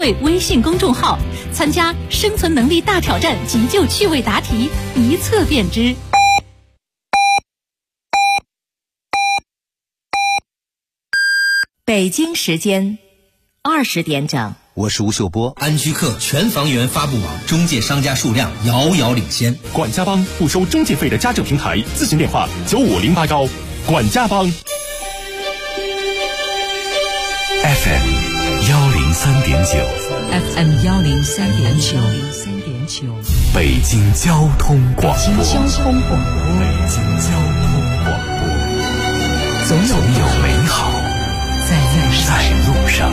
会微信公众号，参加生存能力大挑战急救趣味答题，一测便知。 北京时间20点整， 我是吴秀波。 安居客全房源发布网中介商家数量遥遥领先。 管家帮不收中介费的家政平台，咨询电话95081。管家帮。 FM 103.9 FM 103.9 北京交通广播。 北京交通广播，总有美好在路上。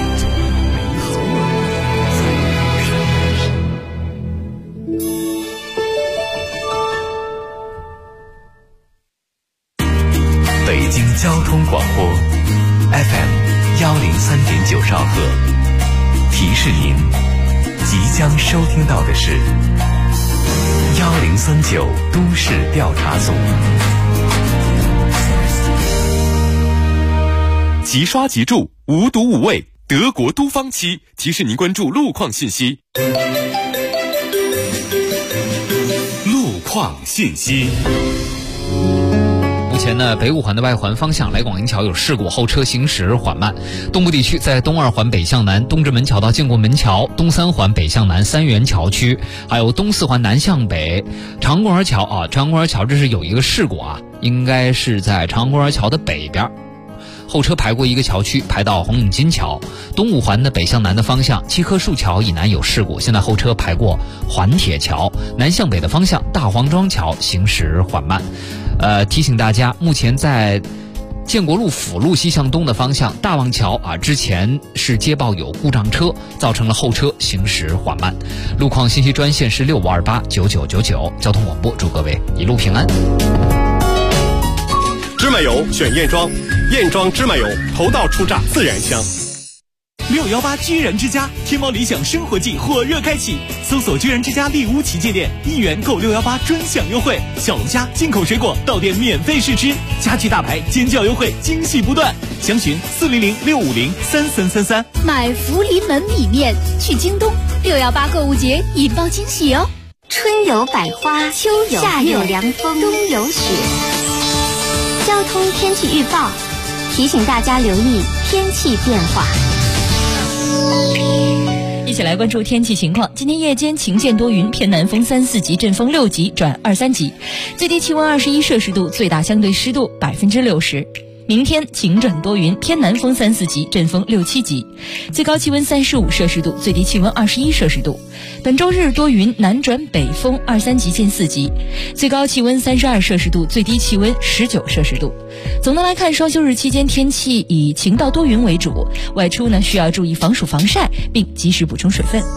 北京交通广播 FM 103.9兆赫，提示您即将收听到的是1039都市调查组。 即刷即住，无毒无味，德国都方漆提示您关注路况信息。路况信息。 目前呢，北五环的外环方向来广营桥有事故，后车行驶缓慢。东部地区在东二环北向南东直门桥到建国门桥，东三环北向南三元桥区，还有东四环南向北长公园桥啊，长公园桥这是有一个事故啊，应该是在长公园桥的北边。后车排过一个桥区，排到红领巾桥。东五环的北向南的方向，七棵树桥以南有事故，现在后车排过环铁桥。南向北的方向，大黄庄桥行驶缓慢。提醒大家，目前在建国路辅路西向东的方向，大望桥啊，之前是接报有故障车，造成了后车行驶缓慢。路况信息专线是65289999。交通广播祝各位一路平安。 芝麻油选燕庄，燕庄芝麻油头道出榨自然香。618居然之家天猫理想生活季火热开启，搜索居然之家丽屋旗舰店，1元购618专享优惠，小龙虾进口水果到店免费试吃，家具大牌尖叫优惠惊喜不断，详询400-650-3333。 买福临门米面去京东，618购物节引爆惊喜哦！ 春有百花，秋有夏有凉风，冬有雪。交通天气预报提醒大家留意天气变化。 一起来关注天气情况。今天夜间晴间多云，偏南风3、4级，阵风6级转2、3级，最低气温21摄氏度，最大相对湿度60%。明天晴转多云，偏南风3、4级，阵风6、7级，最高气温35摄氏度，最低气温21摄氏度。本周日多云，南转北风2、3级见4级，最高气温32摄氏度，最低气温19摄氏度。总的来看，双休日期间天气以晴到多云为主，外出呢需要注意防暑防晒，并及时补充水分。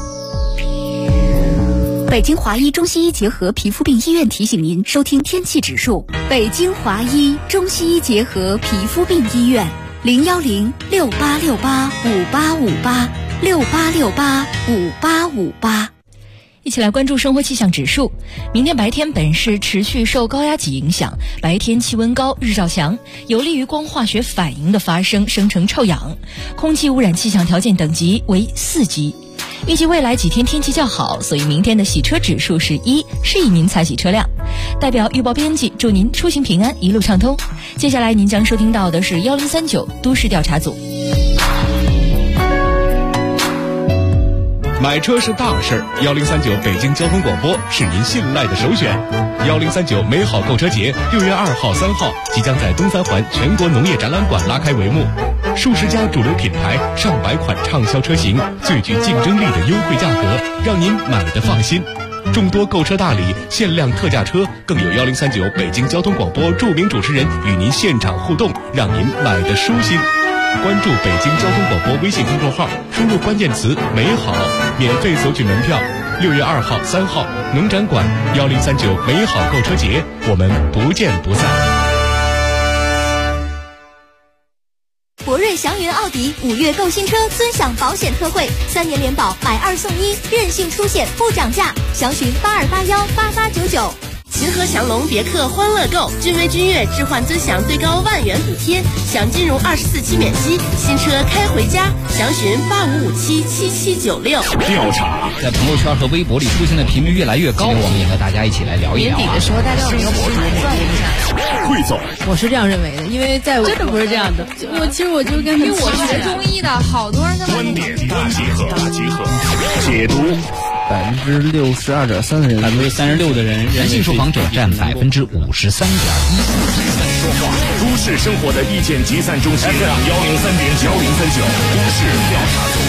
北京华医中西医结合皮肤病医院提醒您收听天气指数。北京华医中西医结合皮肤病医院，010-6868-5858，6868-5858。 一起来关注生活气象指数。明天白天本市持续受高压脊影响，白天气温高，日照强，有利于光化学反应的发生，生成臭氧。空气污染气象条件等级为4级。预计未来几天天气较好，所以明天的洗车指数是1，适宜您擦洗车辆。代表预报编辑祝您出行平安，一路畅通。接下来您将收听到的是1039都市调查组。 买车是大事，1039北京交通广播是您信赖的首选。1039美好购车节6月2号、3号即将在东三环全国农业展览馆拉开帷幕，数十家主流品牌、上百款畅销车型，最具竞争力的优惠价格，让您买得放心。众多购车大礼、限量特价车，更有1039北京交通广播著名主持人与您现场互动，让您买得舒心。关注北京交通广播微信公众号，输入关键词美好，免费索取门票。6月2号、3号农展馆1039美好购车节，我们不见不散。 博瑞祥云奥迪5月购新车尊享保险特惠，3年联保，买2送1，任性出险不涨价，详询82818899。 秦河祥龙别克欢乐购，君威君越置换尊享最高10000元补贴，享金融24期免息，新车开回家，详询85577796。 调查在朋友圈和微博里出现的频率越来越高，我们也和大家一起来聊一聊。 年底的时候，大家有没有补贴转一下？ 汇总， 我是这样认为的，因为在我真的不是这样的。其实我就跟因为我学中医的，好多人观点大集合，解读。 62.3%的人 ，36%的人，男性受访者占53.1%。 说话，都市生活的意见集散中心，103.9，103.9都市调查组。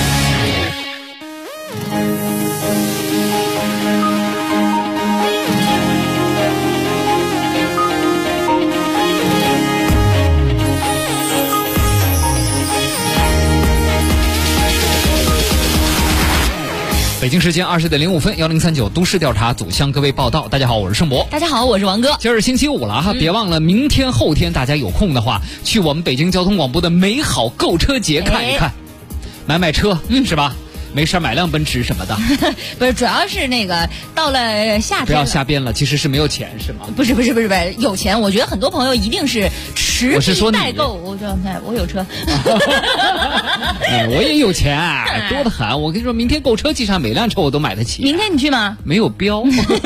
北京时间20点05分，1039都市调查组向各位报道。大家好，我是盛博。 大家好，我是王哥。 今儿是星期五了哈，别忘了明天后天大家有空的话，去我们北京交通广播的美好购车节看一看，买车，是吧？没事买辆奔驰什么的。 不是，主要是那个到了夏天， 不要瞎编了，其其实没有钱是吗？ 不是，有钱。我觉得很多朋友一定是持币待购。我有车。 我也有钱，多得很。我跟你说，明天购车季上每辆车我都买得起。 明天你去吗？ 没有标。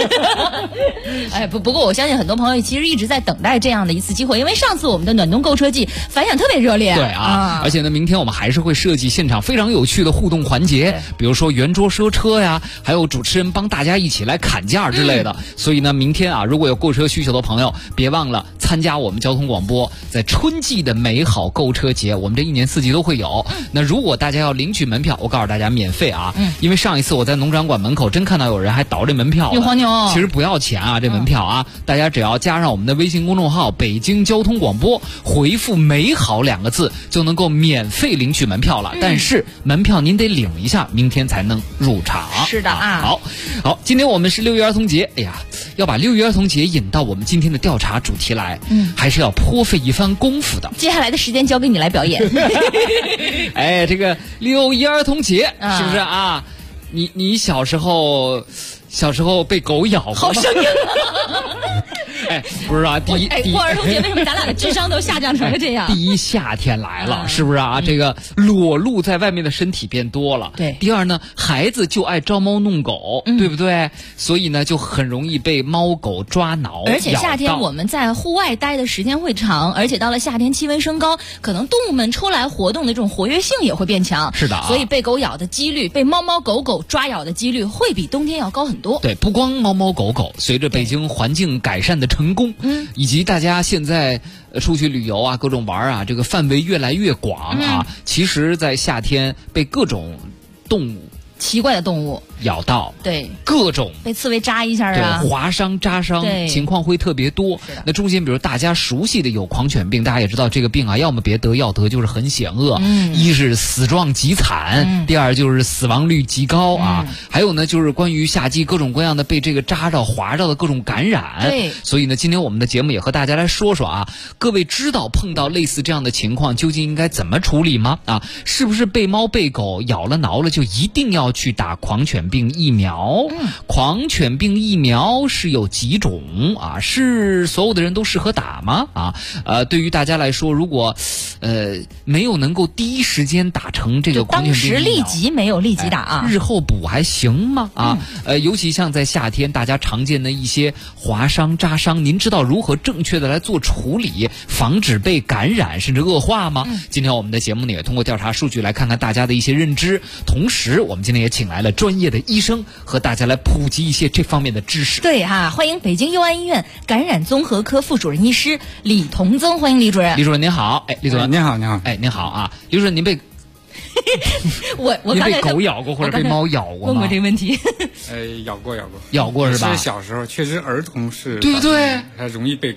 不过我相信很多朋友其实一直在等待这样的一次机会，因为上次我们的暖冬购车季反响特别热烈。 对啊，而且呢，明天我们还是会设计现场非常有趣的互动环节。比如说圆桌说车呀，还有主持人帮大家一起来砍价之类的。所以呢，明天啊，如果有购车需求的朋友，别忘了参加我们交通广播在春季的美好购车节。我们这1年4季都会有。那如果大家要领取门票，我告诉大家免费啊。因为上一次我在农展馆门口真看到有人还倒这门票了。 有黄牛。 其实不要钱啊，这门票啊，大家只要加上我们的微信公众号北京交通广播，回复美好2个字就能够免费领取门票了。但是门票您得领一下，明天才能入场。 是的啊。 好，今天我们是6月儿童节，哎呀，要把6月儿童节引到我们今天的调查主题来，还是要颇费一番功夫的。 接下来的时间交给你来表演。 哎，这个6一儿童节是不是啊？你小时候被狗咬过吗？ 好生硬啊！ 哎，不是啊，过儿童节为什么咱俩的智商都下降成了这样？ 第一，夏天来了，是不是啊？这个裸露在外面的身体变多了。 对。 第二呢，孩子就爱招猫弄狗，对不对？所以呢，就很容易被猫狗抓挠。 而且夏天我们在户外待的时间会长，而且到了夏天气温升高，可能动物们出来活动的这种活跃性也会变强。 是的啊。 所以被狗咬的几率，被猫猫狗狗抓咬的几率会比冬天要高很多。 对，不光猫猫狗狗，随着北京环境改善的成功，以及大家现在出去旅游啊，各种玩啊，这个范围越来越广啊，其实在夏天被各种动物奇怪的动物咬到， 对， 各种被刺猬扎一下啊， 对，划伤、扎伤情况会特别多。那中间比如大家熟悉的有狂犬病，大家也知道这个病啊，要么别得，要得就是很险恶。一是死状极惨，第二就是死亡率极高啊。还有呢，就是关于夏季各种各样的被这个扎着、划着的各种感染。 对， 所以呢，今天我们的节目也和大家来说说啊，各位知道碰到类似这样的情况，究竟应该怎么处理吗？啊，是不是被猫被狗咬了挠了就一定要去打狂犬病疫苗？狂犬病疫苗是有几种啊？是所有的人都适合打吗？啊，对于大家来说，如果没有能够第一时间打成这个狂犬病疫苗， 当时立即没有立即打啊， 日后补还行吗？啊，尤其像在夏天，大家常见的一些划伤、扎伤，您知道如何正确的来做处理，防止被感染甚至恶化吗？今天我们的节目呢，也通过调查数据来看看大家的一些认知，同时我们今天也请来了专业的医生和大家来普及一些这方面的知识。 对啊，欢迎北京佑安医院感染综合科副主任医师李同增，欢迎李主任。 李主任您好。哎，李主任您好。 哎，您好啊，李主任您被您被狗咬过或者被猫咬过吗？ 问过这个问题。 咬过是吧？ 是小时候，确实儿童是对不对？ 还容易被狗咬。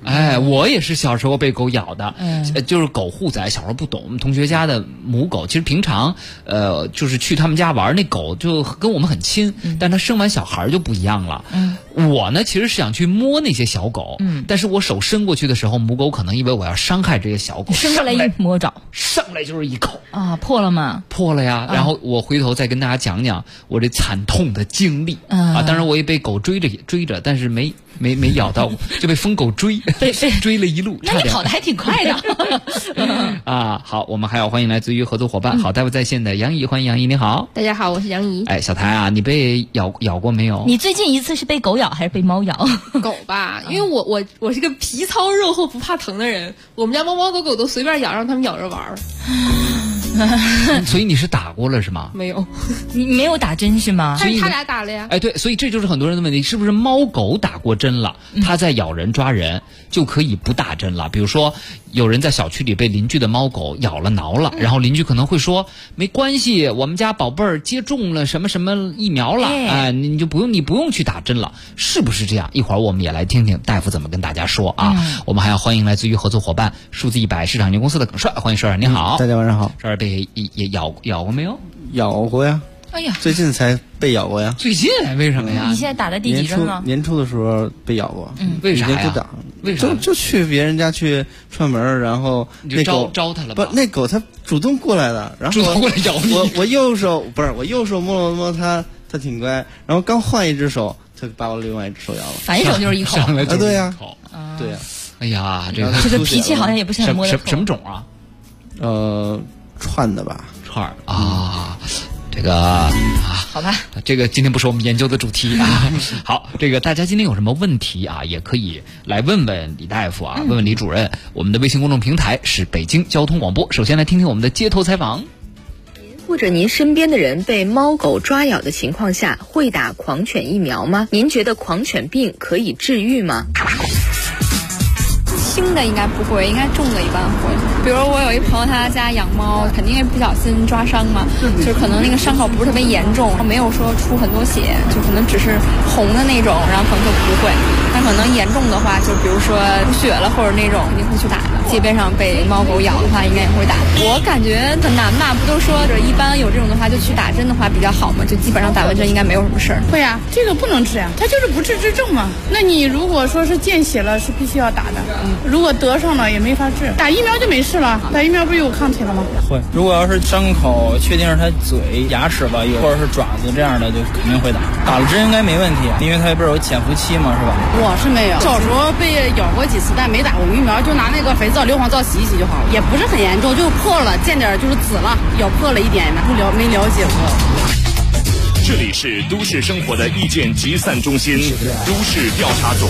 哎，我也是小时候被狗咬的，就是狗护崽，小时候不懂。我们同学家的母狗，其实平常就是去他们家玩，那狗就跟我们很亲，但它生完小孩就不一样了。我呢其实是想去摸那些小狗，但是我手伸过去的时候，母狗可能以为我要伤害这些小狗， 伸过来一摸着， 上来就是一口啊，破了吗？ 破了呀。然后我回头再跟大家讲讲我这惨痛的经历啊。当然我也被狗追着，但是没咬到，就被疯狗追追了一路。 那你跑得还挺快的啊！好，我们还要欢迎来自于合作伙伴好大夫在线的杨怡，欢迎杨怡，你好。 大家好，我是杨怡。 哎，小台啊，你被咬过没有？ 你最近一次是被狗咬还是被猫咬？ 狗吧，因为我是个皮糙肉厚不怕疼的人，我们家猫猫狗狗都随便咬，让他们咬着玩儿。 所以你是打过了是吗？ 没有， 你没有打针是吗？ 但是他俩打了呀。 哎，对，所以这就是很多人的问题，是不是猫狗打过针了，它在咬人抓人就可以不打针了？比如说有人在小区里被邻居的猫狗咬了挠了，然后邻居可能会说没关系，我们家宝贝儿接种了什么什么疫苗了，哎，你不用去打针了，是不是这样？一会儿我们也来听听大夫怎么跟大家说啊。我们还要欢迎来自于合作伙伴数字100市场有限公司的耿帅，欢迎帅儿，你好。 大家晚上好。 帅儿被也咬过没有？ 咬过呀。 哎呀， 最近才被咬过呀。 最近为什么呀？ 你现在打的第几针了？ 年初的时候被咬过。 为啥呀？为啥？ 就去别人家去串门，然后那狗招它了吧？ 不，那狗它主动过来的，然后主动过来咬你。 我右手摸了摸它，它挺乖。然后刚换一只手，它把我另外一只手咬了。 反手就是一口。 上来就是对呀， 对呀。哎呀，这个脾气好像也不是很摸得透。 什么种啊？ 串的吧。 串啊。这个好吧， 这个今天不是我们研究的主题啊。好，这个大家今天有什么问题啊，也可以来问问李大夫啊，问问李主任。我们的微信公众平台是北京交通广播。首先来听听我们的街头采访。 或者您身边的人被猫狗抓咬的情况下，会打狂犬疫苗吗？您觉得狂犬病可以治愈吗？ 轻的应该不会，应该重的一般会。比如我有一朋友，他家养猫，肯定会不小心抓伤嘛，就是可能那个伤口不是特别严重，没有说出很多血，就可能只是红的那种，然后可能就不会。但可能严重的话，就比如说出血了或者那种，肯定会去打的。街边上被猫狗咬的话，应该也会打。我感觉很难吧，不都说一般有这种的话就去打针的话比较好嘛，就基本上打完针应该没有什么事儿。 会啊，这个不能治啊，它就是不治之症嘛。那你如果说是见血了，是必须要打的。如果得上了也没法治，打疫苗就没事了。打疫苗不是有抗体了吗？ 会，如果要是伤口确定是它嘴、牙齿吧，或者是爪子这样的，就肯定会打。打了针应该没问题，因为它不是有潜伏期嘛，是吧？ 我是没有，小时候被咬过几次，但没打过疫苗，就拿那个肥皂、硫磺皂洗一洗就好了，也不是很严重，就破了，见点就是紫了，咬破了一点，没了解过。 这里是都市生活的意见集散中心，都市调查组。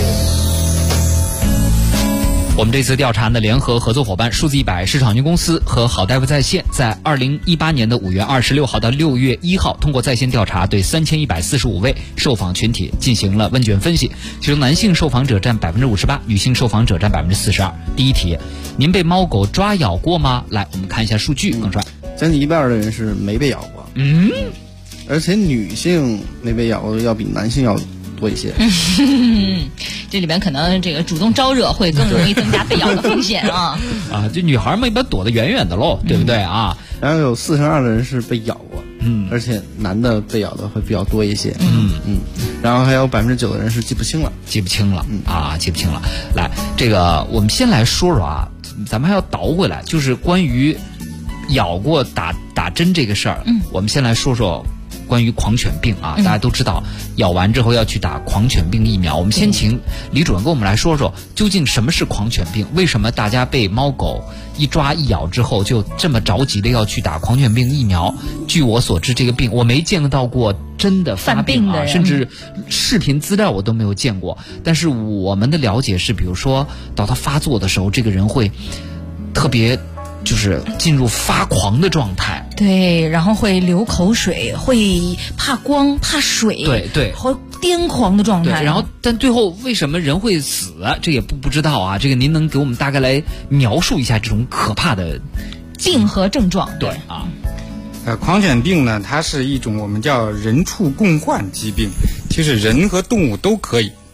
我们这次调查呢，联合合作伙伴数字100市场有限公司和好大夫在线，在2018年的5月26号到6月1号，通过在线调查，对3145位受访群体进行了问卷分析，其中男性受访者占58%，女性受访者占42%。第一题，您被猫狗抓咬过吗？来，我们看一下数据。耿帅， 将近1半的人是没被咬过，而且女性没被咬过要比男性要多一些。 这里边可能这个主动招惹会更容易增加被咬的风险啊。 啊，就女孩们一般躲得远远的喽，对不对啊？ 然后有42%的人是被咬过，而且男的被咬的会比较多一些，然后还有9%的人是记不清了。 记不清了。来，这个我们先来说说啊，咱们还要倒回来，就是关于咬过打针这个事儿，我们先来说说关于狂犬病啊，大家都知道咬完之后要去打狂犬病疫苗。我们先请李主任跟我们来说说，究竟什么是狂犬病？为什么大家被猫狗一抓一咬之后就这么着急的要去打狂犬病疫苗？据我所知，这个病我没见到过真的发病啊，甚至视频资料我都没有见过。但是我们的了解是，比如说到他发作的时候，这个人会特别就是进入发狂的状态。 对，然后会流口水，会怕光怕水， 对， 会癫狂的状态。 然后但最后为什么人会死，这也不知道啊。这个您能给我们大概来描述一下这种可怕的病和症状？ 对啊， 狂犬病呢，它是一种我们叫人畜共患疾病，其实人和动物都可以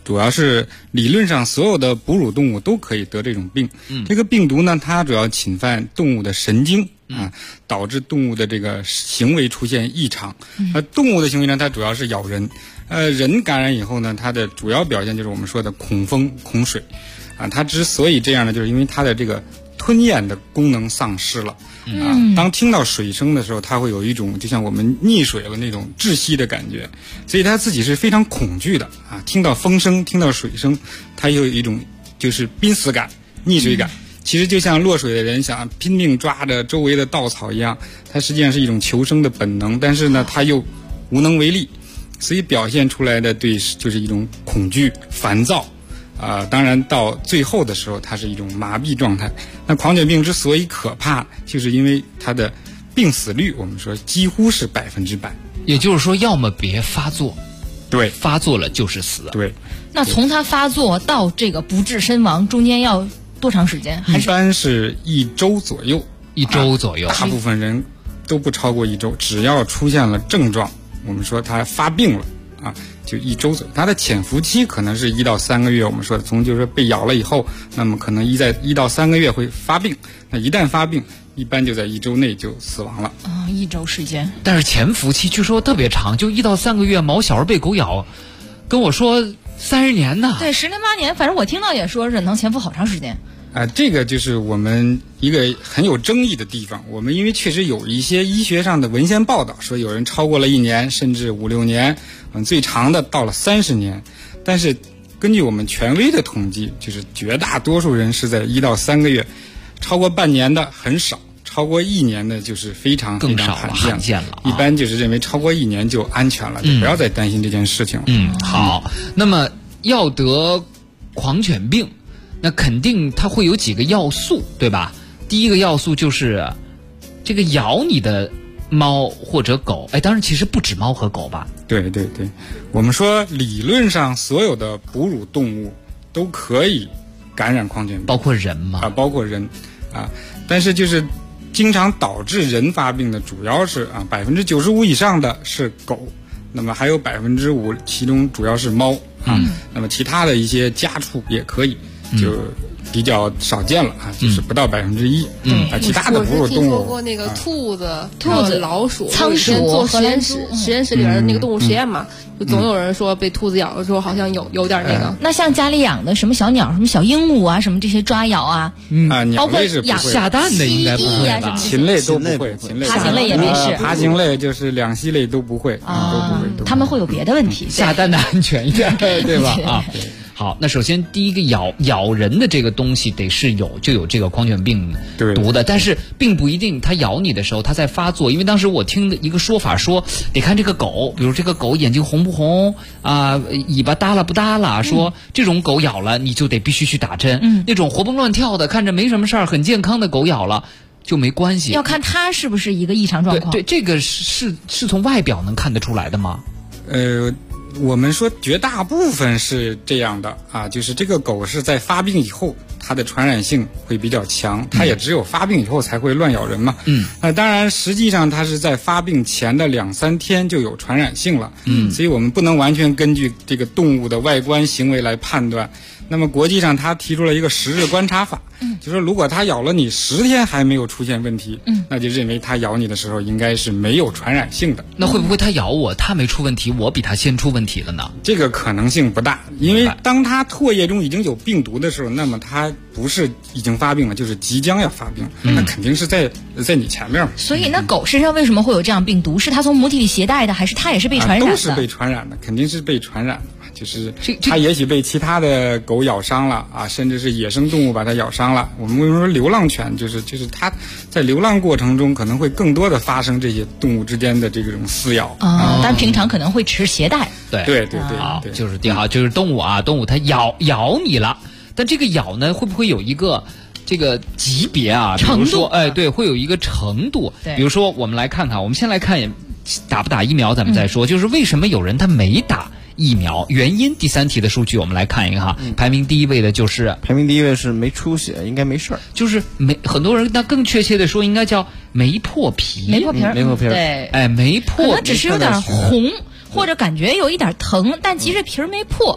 主要是理论上所有的哺乳动物都可以得这种病。这个病毒呢，它主要侵犯动物的神经啊，导致动物的这个行为出现异常。动物的行为呢，它主要是咬人。人感染以后呢，它的主要表现就是我们说的恐风、恐水。它之所以这样呢，就是因为它的这个吞咽的功能丧失了。当听到水声的时候，它会有一种就像我们溺水了那种窒息的感觉，所以它自己是非常恐惧的啊。听到风声，听到水声，它有一种就是濒死感、溺水感。其实就像落水的人想拼命抓着周围的稻草一样，它实际上是一种求生的本能，但是呢，它又无能为力，所以表现出来的就是一种恐惧、烦躁。当然到最后的时候，它是一种麻痹状态。那狂犬病之所以可怕，就是因为它的病死率，我们说几乎是100%。 也就是说，要么别发作， 对， 发作了就是死。 对。 那从它发作到这个不治身亡，中间要多长时间？ 一般是1周左右。 1周左右， 大部分人都不超过1周，只要出现了症状，我们说它发病了啊。就1周左右，它的潜伏期可能是1到3个月。我们说的从就是被咬了以后，那么可能1到3个月会发病。那一旦发病，一般就在1周内就死亡了。 1周时间。 但是潜伏期据说特别长，就1到3个月。毛小孩被狗咬，跟我说30年呢。 对，10年8年，反正我听到也说是能潜伏好长时间。 这个就是我们一个很有争议的地方。我们因为确实有一些医学上的文献报道说，有人超过了1年，甚至5、6年，最长的到了30年。但是根据我们权威的统计，就是绝大多数人是在1到3个月，超过半年的很少，超过1年的就是非常非常罕见了。一般就是认为超过1年就安全了，就不要再担心这件事情了。 好，那么要得狂犬病，那肯定它会有几个要素，对吧？第一个要素就是这个咬你的猫或者狗，当然其实不止猫和狗吧？ 对对对，我们说理论上所有的哺乳动物都可以感染狂犬病， 包括人吗？ 包括人但是就是经常导致人发病的主要是95%以上的是狗，那么还有5%，其中主要是猫那么其他的一些家畜也可以。就比较少见了就是不到1%。其他的哺乳动物， 听说过那个兔子、老鼠、 仓鼠， 做实验室里边的那个动物实验嘛，就总有人说被兔子咬的时候好像有点那个。 那像家里养的什么小鸟、什么小鹦鹉啊，什么这些抓咬啊， 鸟类是不会， 下蛋的应该不会吧？ 禽类都不会， 爬行类也没事， 爬行类就是两栖类都不会，都不会。 他们会有别的问题， 下蛋的安全一点，对吧？好，那首先第一个咬人的这个东西得是就有这个狂犬病毒的，但是并不一定它咬你的时候它在发作，因为当时我听的一个说法说得看这个狗，比如这个狗眼睛红不红尾巴耷拉不耷拉，说这种狗咬了你就得必须去打针，那种活蹦乱跳的看着没什么事儿很健康的狗咬了就没关系， 要看它是不是一个异常状况。 对，这个是从外表能看得出来的吗？ 我们说绝大部分是这样的就是这个狗是在发病以后，它的传染性会比较强，它也只有发病以后才会乱咬人嘛。当然实际上它是在发病前的2、3天就有传染性了。所以我们不能完全根据这个动物的外观行为来判断。那么国际上他提出了一个10日观察法，就说如果它咬了你10天还没有出现问题，那就认为它咬你的时候应该是没有传染性的。 那会不会它咬我，它没出问题，我比它先出问题了呢？ 这个可能性不大，因为当它唾液中已经有病毒的时候，那么它不是已经发病了，就是即将要发病，那肯定是在你前面。 所以那狗身上为什么会有这样病毒？是它从母体里携带的，还是它也是被传染的？ 都是被传染的，肯定是被传染的。就是它也许被其他的狗咬伤了甚至是野生动物把它咬伤了。我们为什么说流浪犬就是它在流浪过程中可能会更多的发生这些动物之间的这种撕咬但平常可能会持携带。 对， 就是就是动物它咬你了，但这个咬呢会不会有一个这个级别程度？ 比如说对，会有一个程度。比如说我们来看看，我们先来看打不打疫苗咱们再说，就是为什么有人他没打疫苗，原因。第3题的数据我们来看一个排名第1位的就是没出血，应该没事儿， 就是很多人那更确切的说应该叫没破皮， 没破皮， 对，没破， 可能只是有点红或者感觉有一点疼，但其实皮儿没破。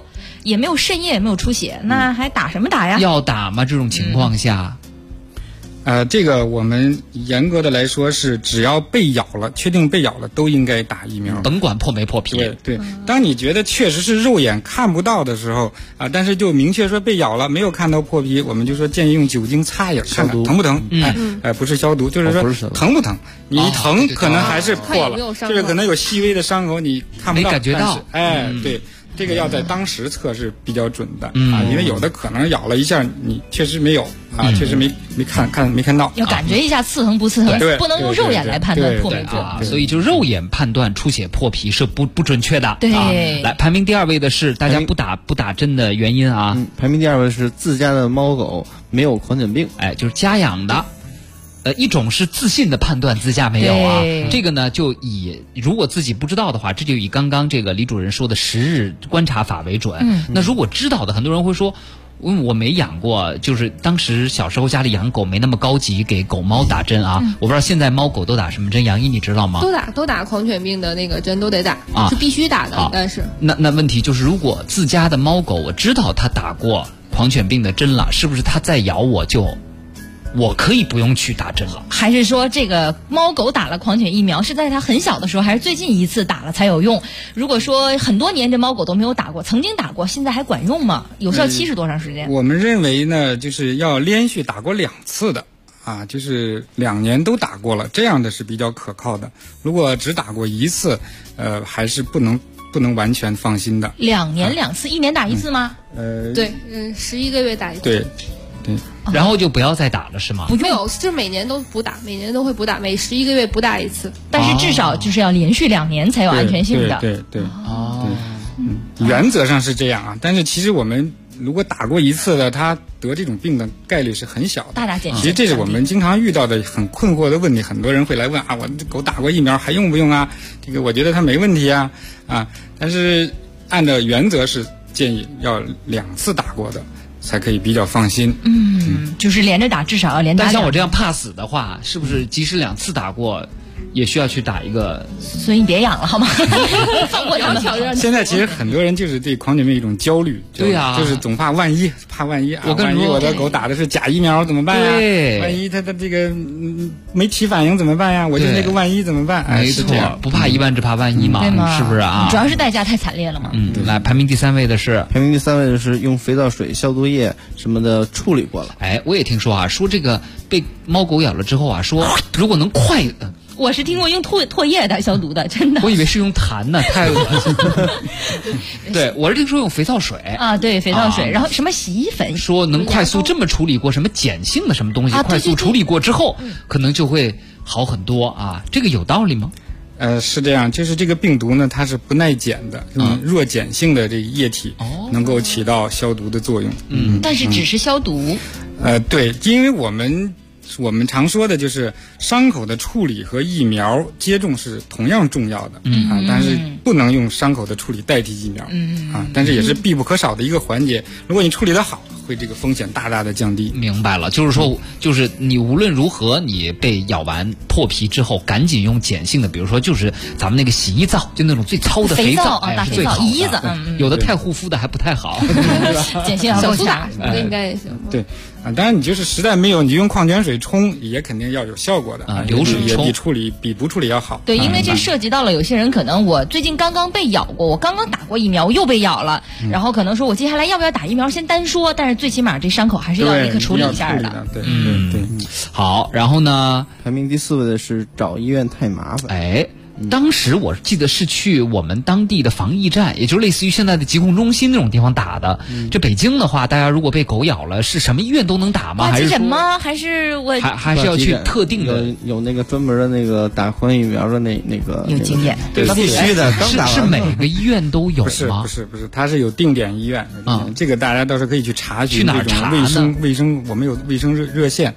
也没有渗液，也没有出血，那还打什么打呀？ 要打吗？这种情况下？ 这个我们严格的来说是，只要被咬了，确定被咬了，都应该打疫苗， 甭管破没破皮。 对，当你觉得确实是肉眼看不到的时候啊，但是就明确说被咬了，没有看到破皮，我们就说建议用酒精擦一下，看看疼不疼。不是消毒，就是说疼不疼。你一疼可能还是破了，就是可能有细微的伤口你看不到， 没感觉到。 对。这个要在当时测是比较准的啊，因为有的可能咬了一下，你确实没有啊，确实没看到。 要感觉一下刺疼不刺疼，不能用肉眼来判断破没破啊。所以就肉眼判断出血破皮是不准确的。 对， 来排名第2位的是大家不打针的原因啊。 排名第2位是自家的猫狗没有狂犬病， 就是家养的。一种是自信的判断自家没有啊，这个呢就如果自己不知道的话，这就以刚刚这个李主任说的10日观察法为准。那如果知道的，很多人会说，我没养过，就是当时小时候家里养狗没那么高级，给狗猫打针啊。我不知道现在猫狗都打什么针，杨一你知道吗？ 都打狂犬病的那个针都得打是必须打的，但是那问题就是，如果自家的猫狗我知道它打过狂犬病的针了，是不是它再咬我可以不用去打针了？ 还是说这个猫狗打了狂犬疫苗是在它很小的时候，还是最近一次打了才有用？如果说很多年这猫狗都没有打过，曾经打过，现在还管用吗？有效期是多长时间？ 我们认为呢，就是要连续打过2次的啊，就是2年都打过了，这样的是比较可靠的。如果只打过1次，还是不能完全放心的。 2年2次，1年打1次吗？ 对，11个月打1次。 对。 然后就不要再打了是吗？ 没有，就是每年都补打，每年都会补打，每11个月补打1次。 但是至少就是要连续2年才有安全性的。 对。原则上是这样啊，但是其实我们如果打过1次的，他得这种病的概率是很小的， 大减。 其实这是我们经常遇到的很困惑的问题，很多人会来问啊，我这狗打过疫苗还用不用啊？这个我觉得它没问题啊，但是按照原则是建议要2次打过的。才可以比较放心。 就是连着打，至少要连打。 但像我这样怕死的话，是不是即使2次打过，也需要去打一个？ 所以你别养了好吗？放过他们。 现在其实很多人就是对狂犬病一种焦虑， 对呀， 就是总怕万一啊，万一我的狗打的是假疫苗怎么办呀？ 对， 万一它的这个没起反应怎么办呀？我就那个万一怎么办？ 没错，不怕1万只怕万一嘛，是不是啊？ 主要是代价太惨烈了嘛。 来，排名第3位的是用肥皂水、消毒液什么的处理过了。 我也听说啊，说这个被猫狗咬了之后啊，说如果能快。 我是听过用唾液的消毒的，真的。 我以为是用痰呢，太恶心了。对，我是听说用肥皂水啊，对，肥皂水，然后什么洗衣粉， 说能快速这么处理过什么碱性的什么东西，快速处理过之后，可能就会好很多啊。这个有道理吗？ 是这样，就是这个病毒呢，它是不耐碱的，弱碱性的这个液体能够起到消毒的作用。 但是只是消毒。 对，因为我们常说的就是伤口的处理和疫苗接种是同样重要的但是不能用伤口的处理代替疫苗但是也是必不可少的一个环节。如果你处理得好，会这个风险大大的降低。 明白了，就是说，就是你无论如何，你被咬完破皮之后，赶紧用碱性的，比如说就是咱们那个洗衣皂，就那种最糙的肥皂， 大肥皂，衣子， 有的太护肤的还不太好。 碱性小苏打什么的应该也行。 对当然你就是实在没有，你就用矿泉水冲，也肯定要有效果的流水冲也比不处理要好。 对，因为这涉及到了有些人可能我最近刚刚被咬过，我刚刚打过疫苗，我又被咬了，然后可能说我接下来要不要打疫苗先单说，但是最起码这伤口还是要立刻处理一下的。 对， 好，然后呢， 排名第4位的是找医院太麻烦。 当时我记得是去我们当地的防疫站，也就是类似于现在的疾控中心那种地方打的。这北京的话，大家如果被狗咬了，是什么医院都能打吗？ 挂急诊吗？还是我还是要去特定的有那个专门的那个打狂犬疫苗的那个有经验， 对，必须的。 是每个医院都有吗？ 不是，它是有定点医院这个大家到时候可以去查询。 去哪儿查呢？ 卫生，我们有卫生热线。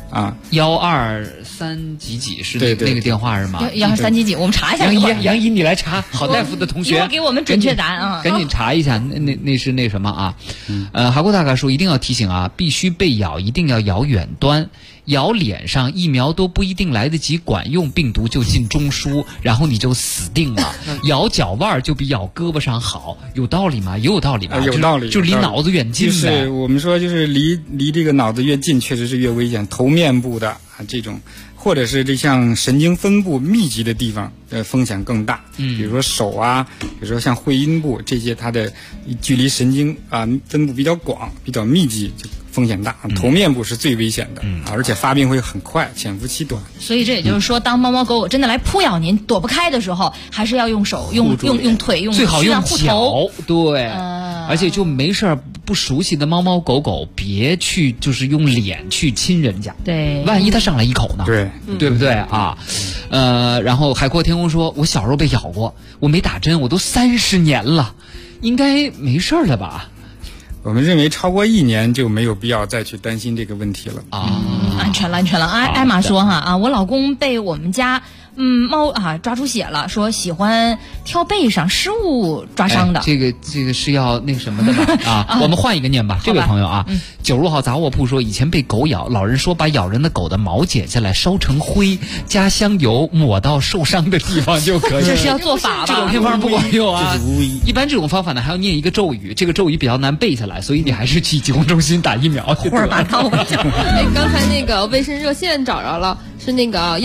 123几几是那个电话是吗 ？123几几，我们查一下。 杨怡，你来查，好大夫的同学， 一会儿给我们准确答案啊！ 赶紧查一下，那是那什么啊？韩国大概说一定要提醒啊，必须被咬一定要咬远端， 咬脸上，疫苗都不一定来得及管用，病毒就进中枢，然后你就死定了。咬脚腕就比咬胳膊上好，有道理吗？也有道理吧？ 有道理， 就离脑子远近呗。 就是我们说，就是离这个脑子越近，确实是越危险。头面部的这种，或者是这像神经分布密集的地方，风险更大。比如说手啊，比如说像会阴部这些，它的距离神经分布比较广、比较密集，就风险大。头面部是最危险的，而且发病会很快，潜伏期短。 所以这也就是说，当猫猫狗狗真的来扑咬您，躲不开的时候，还是要用手、用腿、用最好用护头。 对，而且就没事儿，不熟悉的猫猫狗狗，别去就是用脸去亲人家。 对， 万一它上来一口呢？对不对啊？然后海阔天空说，我小时候被咬过，我没打针，我都30年了，应该没事了吧？ 我们认为超过1年就没有必要再去担心这个问题了啊， 安全了。艾玛说我老公被我们家猫抓出血了，说喜欢挑背上，失误抓伤的。 这个是要那什么的吧？我们换一个念吧。这位朋友95号杂货铺说，以前被狗咬，老人说把咬人的狗的毛剪下来烧成灰，加香油抹到受伤的地方就可以。 这是要做法吧？ 这种偏方不管用啊。一般这种方法呢，还要念一个咒语，这个咒语比较难背下来，所以你还是去疾控中心打疫苗。 胡说八道。 刚才那个卫生热线找着了。是那个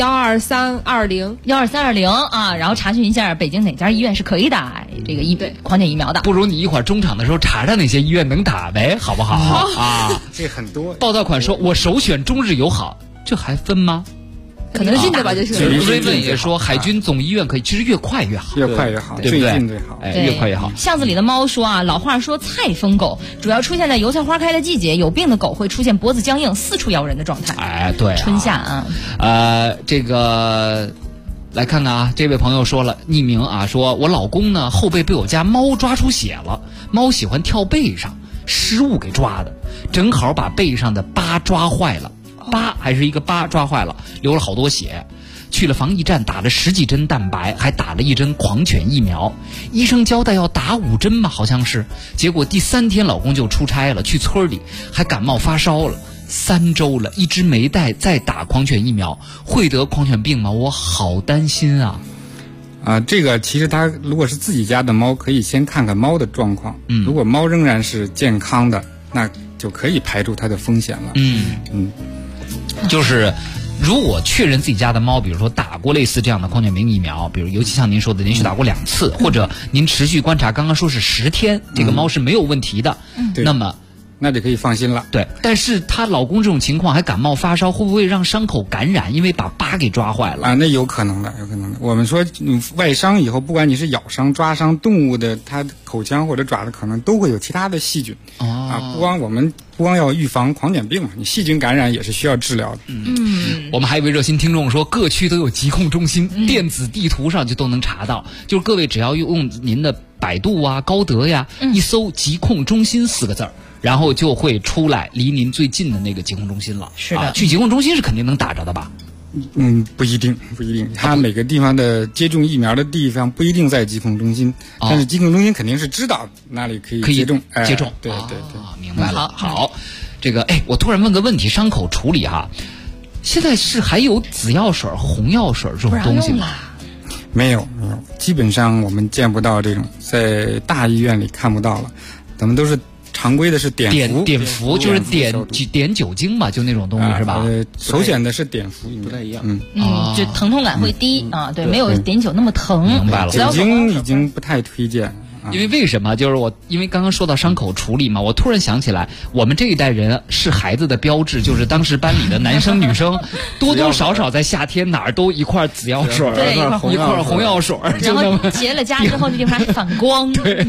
12320 啊，然后查询一下北京哪家医院是可以打这个狂犬疫苗的。 不如你一会儿中场的时候查查哪些医院能打呗，好不好？啊， 这很多。 报道款说，我首选中日友好，这还分吗？ 可能近的吧，就是。 瑞问也说，海军总医院可以，其实越快越好， 越快越好， 对不对？ 最近最好， 越快越好。 巷子里的猫说老话说菜疯狗，主要出现在油菜花开的季节，有病的狗会出现脖子僵硬、四处咬人的状态。 对， 春夏这个。来看看这位朋友说了，匿名说我老公呢后背被我家猫抓出血了，猫喜欢跳背上，失误给抓的，正好把背上的疤抓坏了，还是一个疤抓坏了，流了好多血。去了防疫站打了10几针蛋白，还打了1针狂犬疫苗，医生交代要打5针吧，好像是。结果第3天老公就出差了，去村里还感冒发烧了，3周了，一直没带再打狂犬疫苗，会得狂犬病吗？我好担心啊！ 这个其实他如果是自己家的猫，可以先看看猫的状况。如果猫仍然是健康的，那就可以排除它的风险了。 就是如果确认自己家的猫，比如说打过类似这样的狂犬病疫苗，比如尤其像您说的连续打过2次，或者您持续观察，刚刚说是10天，这个猫是没有问题的，那么那就可以放心了。 对，但是她老公这种情况还感冒发烧，会不会让伤口感染？因为把疤给抓坏了那有可能的，有可能的。我们说外伤以后，不管你是咬伤、抓伤动物的，它口腔或者爪子可能都会有其他的细菌不光要预防狂犬病嘛，你细菌感染也是需要治疗的。 我们还有一位热心听众说，各区都有疾控中心，电子地图上就都能查到。就是各位只要用您的百度高德呀，一搜疾控中心4个字儿，然后就会出来离您最近的那个疾控中心了。 是的， 去疾控中心是肯定能打着的吧？ 不一定。它每个地方的接种疫苗的地方不一定在疾控中心，但是疾控中心肯定是知道哪里可以接种。对， 明白了。好，这个我突然问个问题，伤口处理现在是还有紫药水、红药水这种东西吗？ 没有，基本上我们见不到这种，在大医院里看不到了，咱们都是常规的是碘伏， 就是碘酒精嘛，就那种东西是吧？ 首选的是碘伏， 不太一样。 就疼痛感会低对，没有碘酒那么疼。 明白了， 酒精已经不太推荐。 因为为什么？就是因为刚刚说到伤口处理嘛，我突然想起来，我们这一代人是孩子的标志，就是当时班里的男生女生多多少少在夏天哪儿都一块紫药水，一块红药水， 然后结了痂之后那地方还反光，对，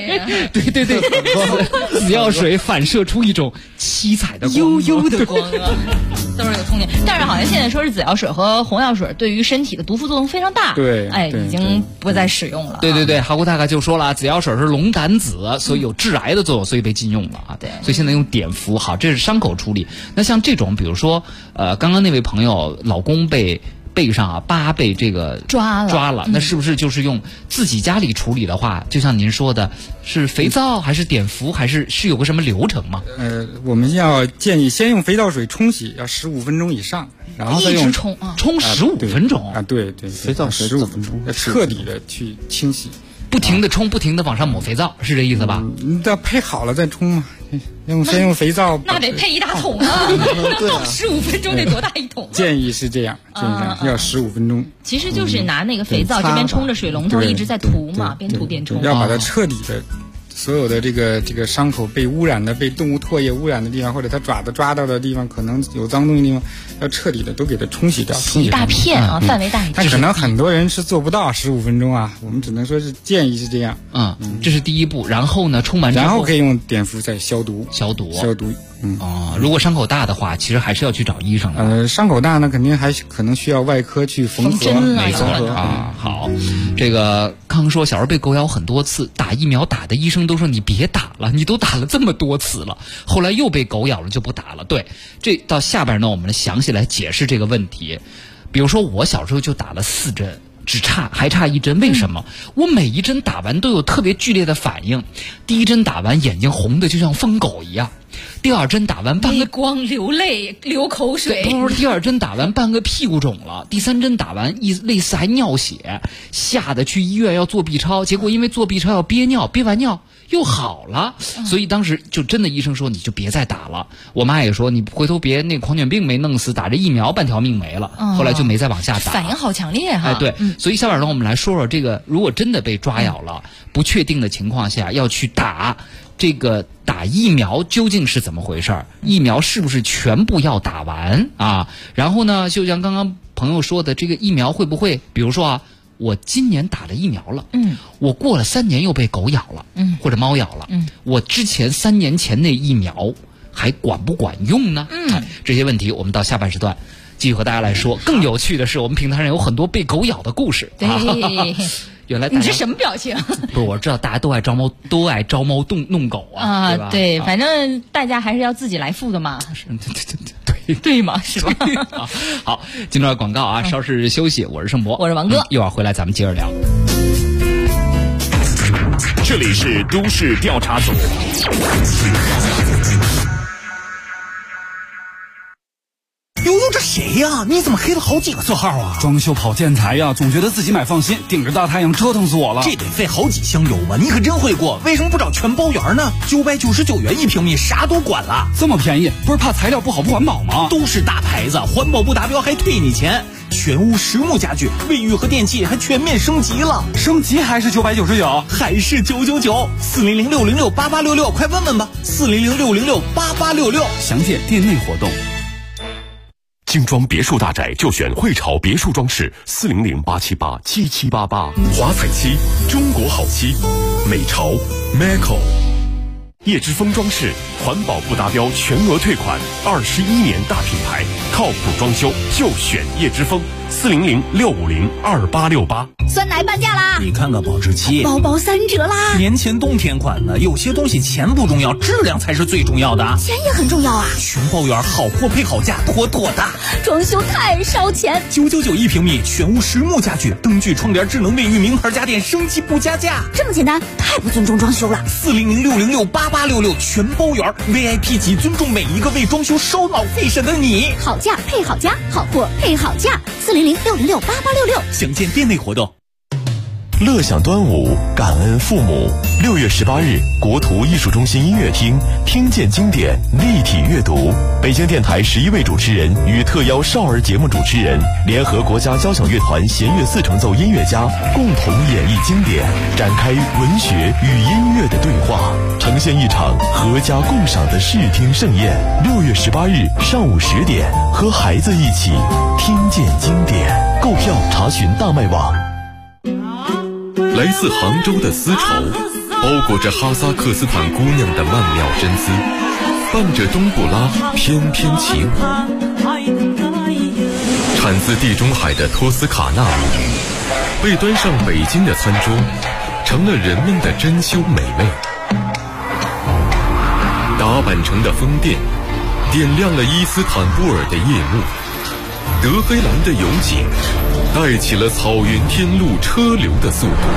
紫药水反射出一种七彩的光， 悠悠的光都是有通电。但是好像现在说是紫药水和红药水对于身体的毒副作用非常大， 对， 已经不再使用了。 对，哈古大概就说了，紫药水是龙胆紫，所以有致癌的作用，所以被禁用了对， 所以现在用碘伏。好，这是伤口处理。那像这种，比如说刚刚那位朋友老公被背上啊疤被这个抓了，那是不是就是用自己家里处理的话，就像您说的，是肥皂还是碘伏，还是有个什么流程吗？ 我们要建议先用肥皂水冲洗，要15分钟以上，然后再用冲15分钟啊，对， 肥皂水 15分钟，要彻底的去清洗。 不停的冲，不停的往上抹肥皂，是这意思吧？ 你要配好了再冲嘛，先用肥皂。 那得配一大桶啊！ 对啊 15分钟得多大一桶？ 建议是这样，要15分钟。 其实就是拿那个肥皂，这边冲着水龙头一直在涂嘛，边涂边冲。 要把它彻底的。所有的这个伤口被污染的、被动物唾液污染的地方，或者它爪子抓到的地方，可能有脏东西的地方，要彻底的都给它冲洗掉。 一大片啊，范围大一点。 但可能很多人是做不到15分钟啊，我们只能说是建议是这样。 这是第一步。然后呢，冲完之后， 然后可以用碘伏再消毒。 如果伤口大的话，其实还是要去找医生了。 伤口大呢，肯定还可能需要外科去缝合。 没错啊。好，这个康说小时候被狗咬很多次，打疫苗打的医生都说你别打了，你都打了这么多次了，后来又被狗咬了就不打了。对，这到下边呢，我们详细来解释这个问题。比如说我小时候就打了4针。还差1针，为什么？我每一针打完都有特别剧烈的反应。第1针打完眼睛红的就像疯狗一样，第2针打完半个光流泪流口水， 不是第2针打完半个屁股肿了，第3针打完类似还尿血，吓得去医院要做 B 超，结果因为做 B 超要憋尿，憋完尿又好了，所以当时就真的医生说你就别再打了。我妈也说你回头别那狂犬病没弄死，打这疫苗半条命没了。后来就没再往下打。 反应好强烈哈。 对，所以下边呢我们来说说这个，如果真的被抓咬了，不确定的情况下要去打这个打疫苗究竟是怎么回事？疫苗是不是全部要打完啊？然后呢，就像刚刚朋友说的，这个疫苗会不会，比如说啊，我今年打了疫苗了，我过了3年又被狗咬了，或者猫咬了，我之前3年前那疫苗还管不管用呢？这些问题我们到下半时段继续和大家来说。更有趣的是，我们平台上有很多被狗咬的故事。 对， 原来你这什么表情？ 不是，我知道大家都爱招猫弄狗啊，对吧？ 对，反正代价还是要自己来付的嘛。对嘛，是吧？ 好，进段广告啊，稍事休息。我是盛博， 我是王哥， 一会儿回来咱们接着聊。 这里是都市调查组。 悠悠，这谁呀？你怎么黑了好几个色号啊？ 装修跑建材呀，总觉得自己买放心，顶着大太阳折腾死我了。 这得费好几箱油吧？你可真会过，为什么不找全包圆呢？999元1平米，啥都管了。 这么便宜，不是怕材料不好不环保吗？ 都是大牌子，环保不达标还退你钱。全屋实木家具，卫浴和电器还全面升级了。 升级还是999？ 还是999？400-606-8866，快问问吧。400-606-8866， 详见店内活动。 精装别墅大宅就选汇潮别墅装饰，400-878-7788。华彩漆，中国好漆，美潮 Maco。叶之峰装饰，环保不达标全额退款，21年大品牌，靠谱装修就选叶之峰，400-650-2868。 酸奶半价啦！ 你看看保质期， 包包3折啦！ 年前冬天款的，有些东西钱不重要，质量才是最重要的。 钱也很重要啊！ 全包圆，好货配好价，妥妥的。 装修太烧钱 ，9991平米，全屋实木家具，灯具、窗帘、智能卫浴、名牌家电，升级不加价。 这么简单，太不尊重装修了。 400-606-8866，全包圆 ，VIP 级，尊重每一个为装修烧脑费神的你。 好价配好家，好货配好价，400-606-8866， 详见店内活动。 乐享端午，感恩父母。6月18日，国图艺术中心音乐厅，听见经典，立体阅读。北京电台11位主持人与特邀少儿节目主持人，联合国家交响乐团弦乐4重奏音乐家，共同演绎经典，展开文学与音乐的对话，呈现一场合家共赏的视听盛宴。6月18日上午10点，和孩子一起听见经典。购票查询大麦网。来自杭州的丝绸，包裹着哈萨克斯坦姑娘的曼妙真姿，伴着冬不拉翩翩起舞。产自地中海的托斯卡纳米，被端上北京的餐桌，成了人们的珍馐美味。打扮成的风电，点亮了伊斯坦布尔的夜幕。 德黑兰的勇景带起了草原天路车流的速度，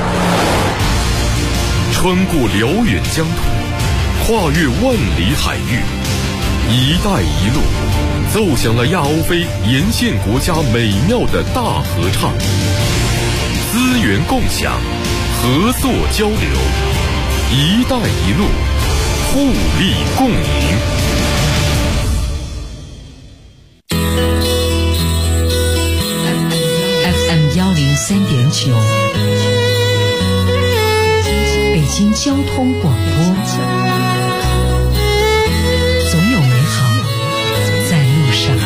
穿过辽远疆土，跨越万里海域，一带一路奏响了亚欧非沿线国家美妙的大合唱，资源共享，合作交流，一带一路，互利共赢。 FM103.9，北京交通广播，总有美好在路上。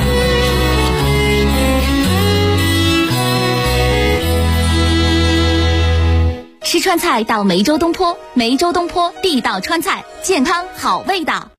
吃川菜到梅州东坡，梅州东坡地道川菜，健康好味道。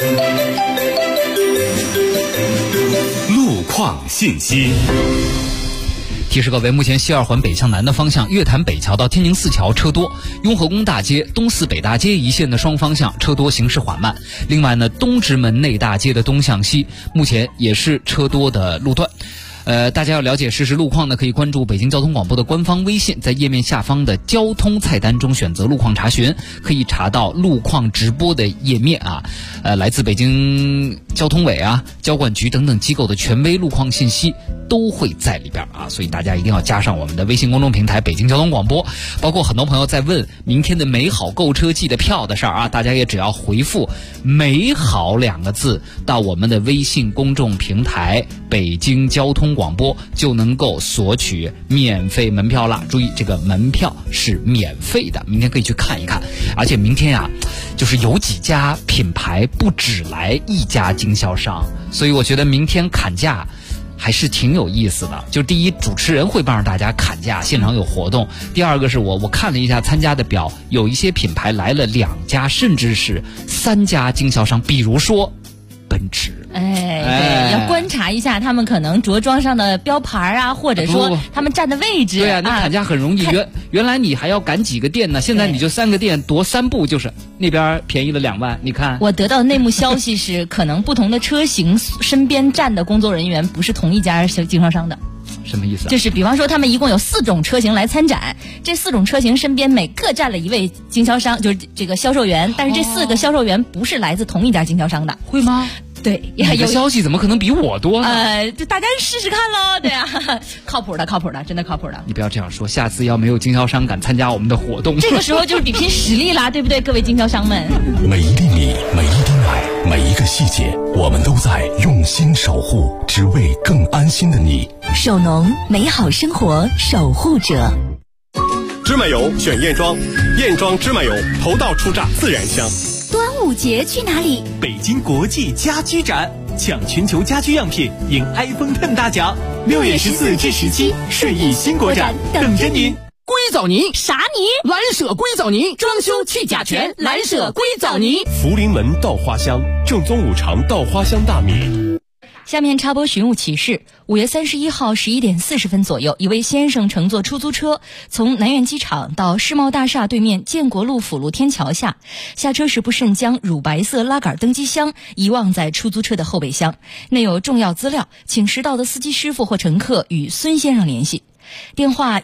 路况信息。 提示各位，目前西二环北向南的方向，月坛北桥到天宁寺桥车多，雍和宫大街、东四北大街一线的双方向车多，行驶缓慢。另外呢，东直门内大街的东向西，目前也是车多的路段。大家要了解实时路况呢，可以关注北京交通广播的官方微信，在页面下方的交通菜单中选择路况查询，可以查到路况直播的页面啊。来自北京交通委啊、交管局等等机构的权威路况信息都会在里边啊，所以大家一定要加上我们的微信公众平台北京交通广播。包括很多朋友在问明天的美好购车季的票的事儿啊，大家也只要回复美好2个字到我们的微信公众平台北京交通广播，就能够索取免费门票啦。注意，这个门票是免费的，明天可以去看一看。而且明天啊，就是有几家品牌不只来一家经销商，所以我觉得明天砍价还是挺有意思的。就第一，主持人会帮着大家砍价，现场有活动；第二个是我看了一下参加的表，有一些品牌来了2家甚至是3家经销商，比如说奔驰。 对，要观察一下他们可能着装上的标牌啊，或者说他们站的位置。 对啊，你砍价很容易。原来你还要赶几个店呢，现在你就3个店，踱3步就是那边便宜了2万。你看， 我得到的内幕消息是，可能不同的车型身边站的工作人员不是同一家经销商的。 什么意思啊？ 就是比方说他们一共有4种车型来参展，这4种车型身边每各站了1位经销商，就是这个销售员，但是这4个销售员不是来自同一家经销商的。 会吗？ 对， 你的消息怎么可能比我多呢？ 就大家试试看喽。对啊，靠谱的，真的靠谱的。 你不要这样说，下次要没有经销商敢参加我们的活动， 这个时候就是比拼实力啦，对不对，各位经销商们？ 每一粒米，每一滴奶，每一个细节，我们都在用心守护，只为更安心的你。 首农，美好生活守护者。 芝麻油选燕庄，燕庄芝麻油头道初榨自然香。 端午节去哪里？ 北京国际家居展，抢全球家居样品，赢 iPhone X 大奖。6月14至17，顺义新国展等着您。 硅藻泥啥泥？ 蓝舍硅藻泥，装修去甲醛，蓝舍硅藻泥。 福临门稻花香，正宗五常稻花香大米。 下面插播寻物启事：5月31号11点40分左右，一位先生乘坐出租车从南苑机场到世贸大厦对面建国路辅路天桥下，下车时不慎将乳白色拉杆登机箱遗忘在出租车的后备箱，内有重要资料，请识到的司机师傅或乘客与孙先生联系。电话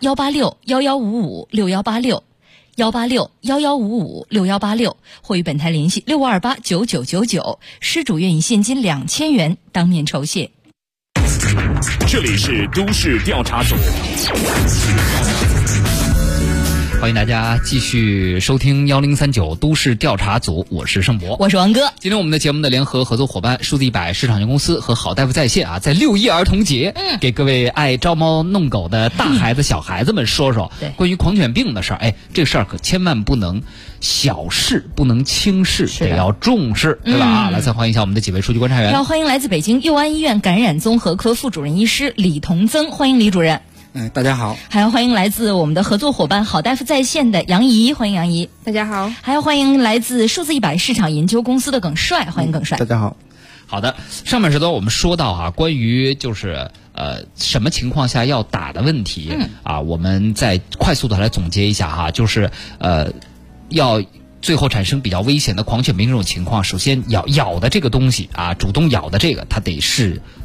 186-1155-6186。186-1155-6186，或与本台联系6528-9999，失主愿以现金2000元当面酬谢。 这里是都市调查组， 欢迎大家继续收听1039都市调查组，我是盛博， 我是王哥。 今天我们的节目的联合合作伙伴数字100市场有限公司和好大夫在线啊，在6·1儿童节，给各位爱招猫弄狗的大孩子、小孩子们说说关于狂犬病的事儿。哎，这个事儿可千万不能小视，不能轻视，得要重视，对吧？来，再欢迎一下我们的几位数据观察员。 要欢迎来自北京佑安医院感染综合科副主任医师李同增，欢迎李主任。 大家好。 还要欢迎来自我们的合作伙伴好大夫在线的杨怡，欢迎杨怡。 大家好。 还要欢迎来自数字100市场研究公司的耿帅，欢迎耿帅。 大家好。 好的，上半时段我们说到啊，关于就是什么情况下要打的问题啊，我们再快速的来总结一下哈，就是要最后产生比较危险的狂犬病这种情况，首先咬的这个东西啊，主动咬的这个，它得是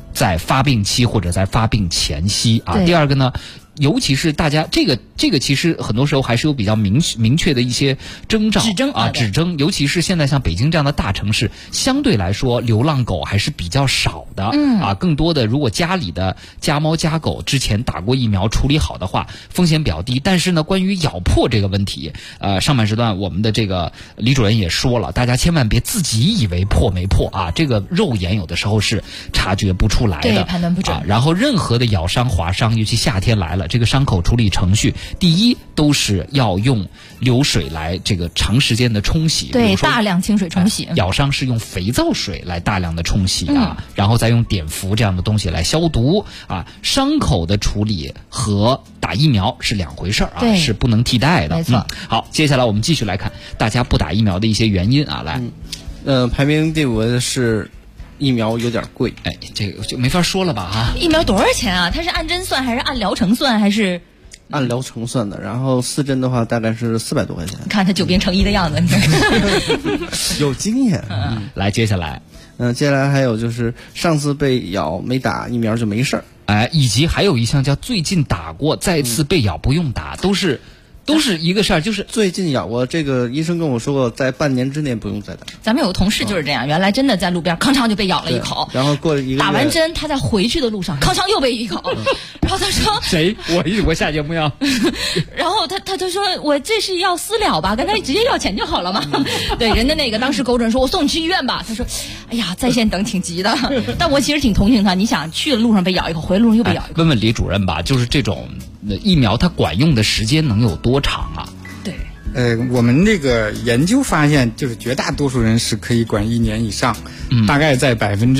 在发病期或者在发病前夕啊。第二个呢，尤其是大家这个其实很多时候还是有比较明确的一些征兆指征，尤其是现在像北京这样的大城市，相对来说流浪狗还是比较少的更多的如果家里的家猫家狗之前打过疫苗处理好的话，风险比较低。但是呢，关于咬破这个问题，上半时段我们的这个李主任也说了，大家千万别自己以为破没破啊，这个肉眼有的时候是察觉不出来的， 对，判断不准然后任何的咬伤划伤，尤其夏天来了，这个伤口处理程序，第一都是要用流水来这个长时间的冲洗， 对，大量清水冲洗。 咬伤是用肥皂水来大量的冲洗然后再用碘伏这样的东西来消毒伤口的处理和打疫苗是两回事儿是不能替代的。 没错。 好，接下来我们继续来看大家不打疫苗的一些原因来。 排名第5的是疫苗有点贵， 这个就没法说了吧疫苗多少钱啊？它是按针算还是按疗程算还是？ 按疗程算的，然后4针的话大概是400多块钱。 看他9变成1的样子， 有经验。 来，接下来， 接下来还有就是上次被咬没打疫苗就没事儿， 以及还有一项叫最近打过再次被咬不用打，都是一个事儿，就是最近咬过，这个医生跟我说过，在半年之内不用再打。 咱们有个同事就是这样，原来真的在路边吭嚓就被咬了一口， 然后过了1个月打完针，他在回去的路上吭嚓又被一口，然后他说谁？我下节目要。 然后他就说我这是要私了吧，跟他直接要钱就好了嘛。对，人家那个当时狗诊说我送你去医院吧，他说哎呀在线等挺急的，但我其实挺同情他，你想去的路上被咬一口，回路上又被咬一口。 问问李主任吧，就是这种疫苗它管用的时间能有多长啊？ 对， 我们这个研究发现，就是绝大多数人是可以管1年以上，大概在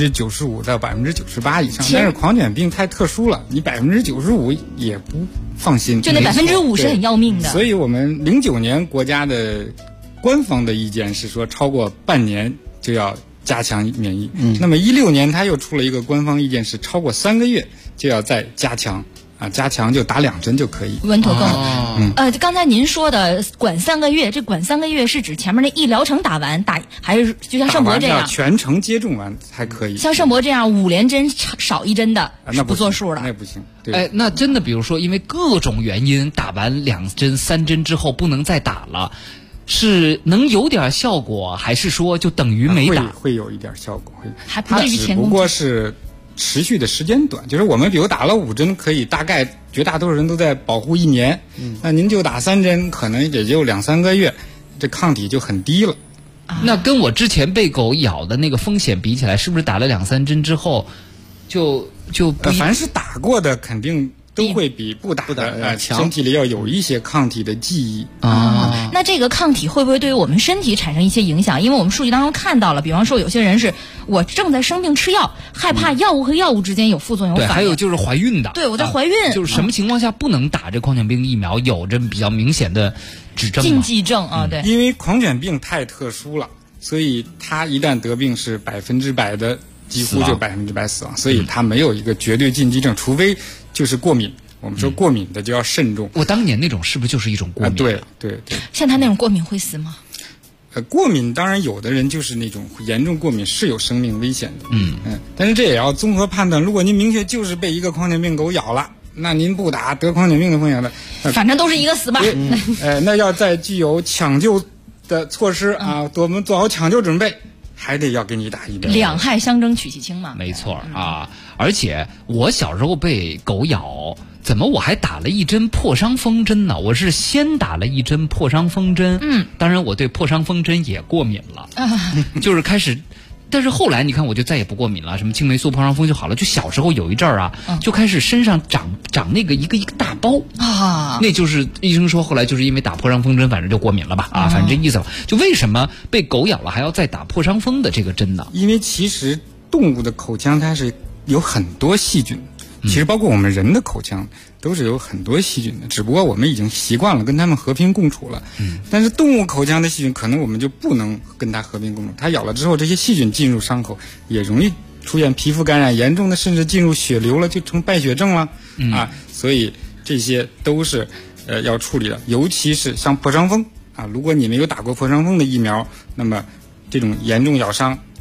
95%到98%以上。但是狂犬病太特殊了，你95%也不放心。 就那5%是很要命的。 所以我们09年国家的官方的意见是说，超过半年就要加强免疫。那么16年他又出了一个官方意见，是超过3个月就要再加强。加强就打2针就可以， 稳妥更。刚才您说的管3个月，这管3个月是指前面的医疗程打完还是就像盛博这样全程接种完才可以？ 像盛博这样5连针少1针的， 那不作数了， 那不行。对， 那真的比如说因为各种原因打完2针3针之后不能再打了，是能有点效果，还是说就等于没打？ 会有一点效果， 还不至于前功。 只不过是持续的时间短，就是我们比如打了5针，可以大概绝大多数人都在保护1年，那您就打3针，可能也就2-3个月，这抗体就很低了。 那跟我之前被狗咬的那个风险比起来，是不是打了2-3针之后就不？ 凡是打过的肯定都会比不打的身体里要有一些抗体的记忆那这个抗体会不会对于我们身体产生一些影响？因为我们数据当中看到了，比方说有些人是我正在生病吃药，害怕药物和药物之间有副作用反应。 对，还有就是怀孕的。 对，我在怀孕。 就是什么情况下不能打这狂犬病疫苗？有着比较明显的指征禁忌症对。 因为狂犬病太特殊了，所以它一旦得病是100%的，几乎就100%死亡，所以它没有一个绝对禁忌症，除非就是过敏。我们说过敏的就要慎重。 我当年那种是不是就是一种过敏？ 对。 像他那种过敏会死吗？ 过敏当然有的人就是那种严重过敏是有生命危险的。但是这也要综合判断。如果您明确就是被一个狂犬病狗咬了，那您不打得狂犬病的风险的， 反正都是一个死吧。 那要在具有抢救的措施我们做好抢救准备。还得要给你打疫苗， 两害相争取其轻嘛。 没错而且我小时候被狗咬，怎么我还打了1针破伤风针呢？我是先打了1针破伤风针，当然我对破伤风针也过敏了，就是开始。但是后来你看我就再也不过敏了，什么青霉素破伤风就好了。就小时候有一阵儿就开始身上长那个一个大包那就是医生说后来就是因为打破伤风针，反正就过敏了吧反正这意思吧。就为什么被狗咬了还要再打破伤风的这个针呢？ 因为其实动物的口腔它是有很多细菌，其实包括我们人的口腔都是有很多细菌的，只不过我们已经习惯了跟它们和平共处了。但是动物口腔的细菌可能我们就不能跟它和平共处，它咬了之后这些细菌进入伤口也容易出现皮肤感染，严重的甚至进入血流了，就成败血症了所以这些都是要处理的。尤其是像破伤风如果你没有打过破伤风的疫苗，那么这种严重咬伤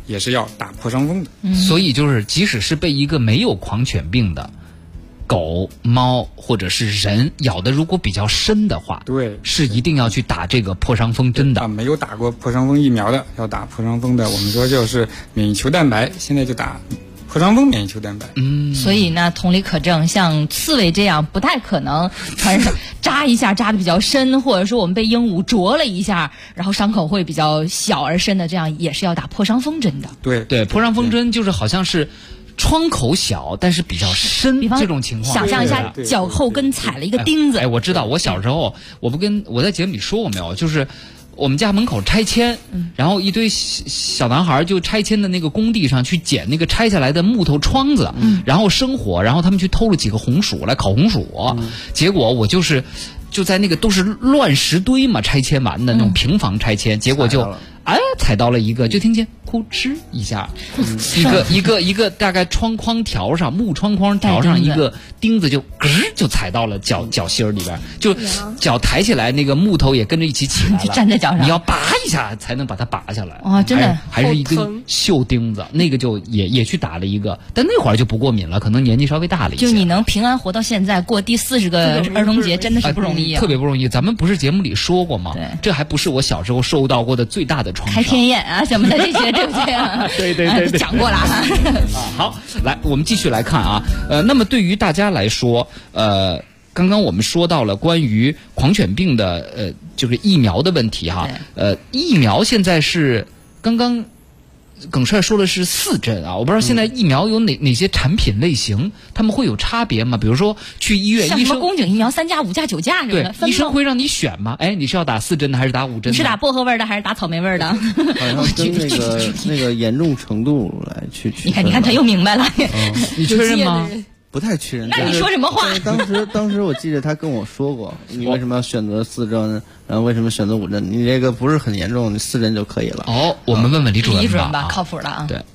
也是要打破伤风的。 所以就是即使是被一个没有狂犬病的狗、猫或者是人咬的，如果比较深的话， 对， 是一定要去打这个破伤风针的。 没有打过破伤风疫苗的要打破伤风的，我们说就是免疫球蛋白，现在就打破伤风免疫球蛋白。 所以呢，同理可证，像刺猬这样不太可能传上扎一下扎的比较深，或者说我们被鹦鹉啄了一下，然后伤口会比较小而深的，这样也是要打破伤风针的。 对，破伤风针就是好像是窗口小，但是比较深，这种情况。 想象一下，脚后跟踩了一个钉子。 我知道，我小时候，我在节目里说过没有？就是我们家门口拆迁，然后一堆小男孩就拆迁的那个工地上去捡那个拆下来的木头窗子，然后生火，然后他们去偷了几个红薯来烤红薯，结果我就在那个都是乱石堆嘛，拆迁完的那种平房拆迁，结果就踩到了一个，就听见呼哧一下，一个大概窗框条上木窗框条上一个钉子就就踩到了脚心里边，就脚抬起来，那个木头也跟着一起起来了， 就站在脚上， 你要拔一下才能把它拔下来。 哇，真的还是一根锈钉子，那个就也去打了一个，但那会儿就不过敏了，可能年纪稍微大了一些。 就你能平安活到现在，过第40个儿童节，真的是不容易啊， 特别不容易。咱们不是节目里说过吗？这还不是我小时候受到过的最大的创伤。 开天眼啊什么的这些，对不对啊？ 对， 讲过了。 好，来，我们继续来看啊。那么对于大家来说，刚刚我们说到了关于狂犬病的就是疫苗的问题哈。疫苗现在是刚刚耿帅说的是4针啊，我不知道现在疫苗有哪些产品类型，他们会有差别吗？比如说去医院， 像什么宫颈疫苗3价、5价、9价什么的， 医生会让你选吗？你是要打4针的还是打5针的？ 你是打薄荷味的还是打草莓味的？ 好像跟那个严重程度来去。 你看他又明白了， 你确认吗？ 不太确认。 那你说什么话？ 当时我记得他跟我说过，你为什么要选择4针，然后为什么选择5针？你这个不是很严重，你4针就可以了。 我们问问李主任吧。 李主任吧，靠谱的啊。 对，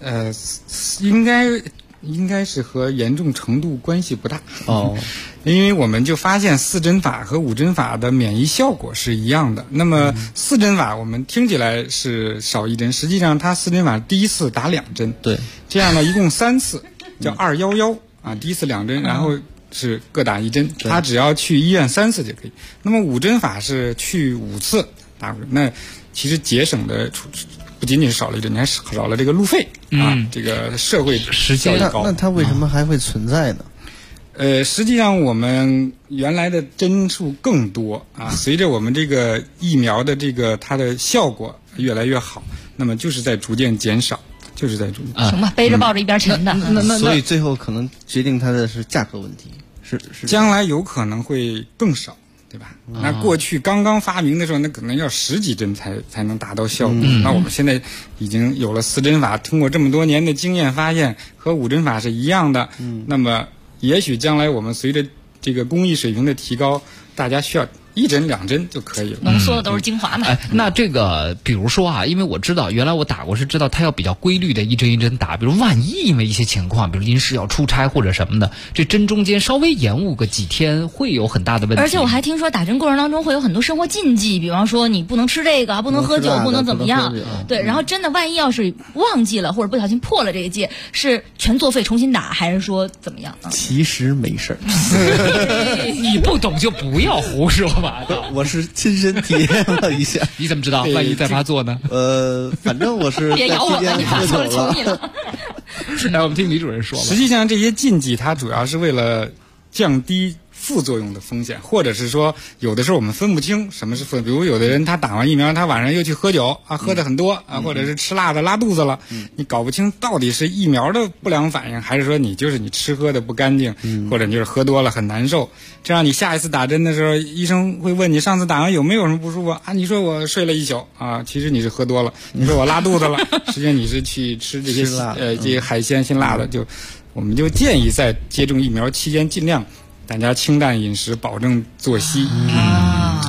应该是和严重程度关系不大因为我们就发现4针法和5针法的免疫效果是一样的。那么4针法我们听起来是少1针，实际上它4针法第一次打2针， 对， 这样呢一共3次，叫211啊，第一次2针，然后是各打1针，他只要去医院3次就可以。那么5针法是去5次打，那其实节省的不仅仅是少了1针，你还少了这个路费这个社会效益高。 那它为什么还会存在呢？ 实际上我们原来的针数更多随着我们这个疫苗的这个它的效果越来越好，那么就是在逐渐减少。就是在中行吧，背着抱着一边沉的。 所以最后可能决定它的是价格问题，是将来有可能会更少，对吧？那过去刚刚发明的时候，那可能要10几针才能达到效果。那我们现在已经有了4针法，通过这么多年的经验发现和5针法是一样的。那么也许将来我们随着这个工艺水平的提高，大家需要1针2针就可以了， 浓缩的都是精华嘛。 那这个比如说啊，因为我知道原来我打过，是知道它要比较规律的1针1针打，比如万一因为一些情况，比如临时要出差或者什么的，这针中间稍微延误个几天会有很大的问题。 而且我还听说打针过程当中会有很多生活禁忌，比方说你不能吃这个，不能喝酒，不能怎么样。对，然后真的万一要是忘记了或者不小心破了这个戒，是全作废重新打，还是说怎么样？ 其实没事儿， 你不懂就不要胡说。 我是亲身体验了一下。 你怎么知道？万一再发作呢？ 反正我是别咬我了，你发作了求你了。 来，我们听李主任说吧。 实际上这些禁忌它主要是为了降低副作用的风险，或者是说有的时候我们分不清什么是副作用。比如有的人他打完疫苗，他晚上又去喝酒喝的很多或者是吃辣的拉肚子了，你搞不清到底是疫苗的不良反应，还是说你吃喝的不干净，或者你就是喝多了很难受。这样你下一次打针的时候，医生会问你上次打完有没有什么不舒服你说我睡了1宿其实你是喝多了。你说我拉肚子了，实际上你是去吃这些这些海鲜辛辣的。我们就建议在接种疫苗期间尽量大家清淡饮食，保证作息。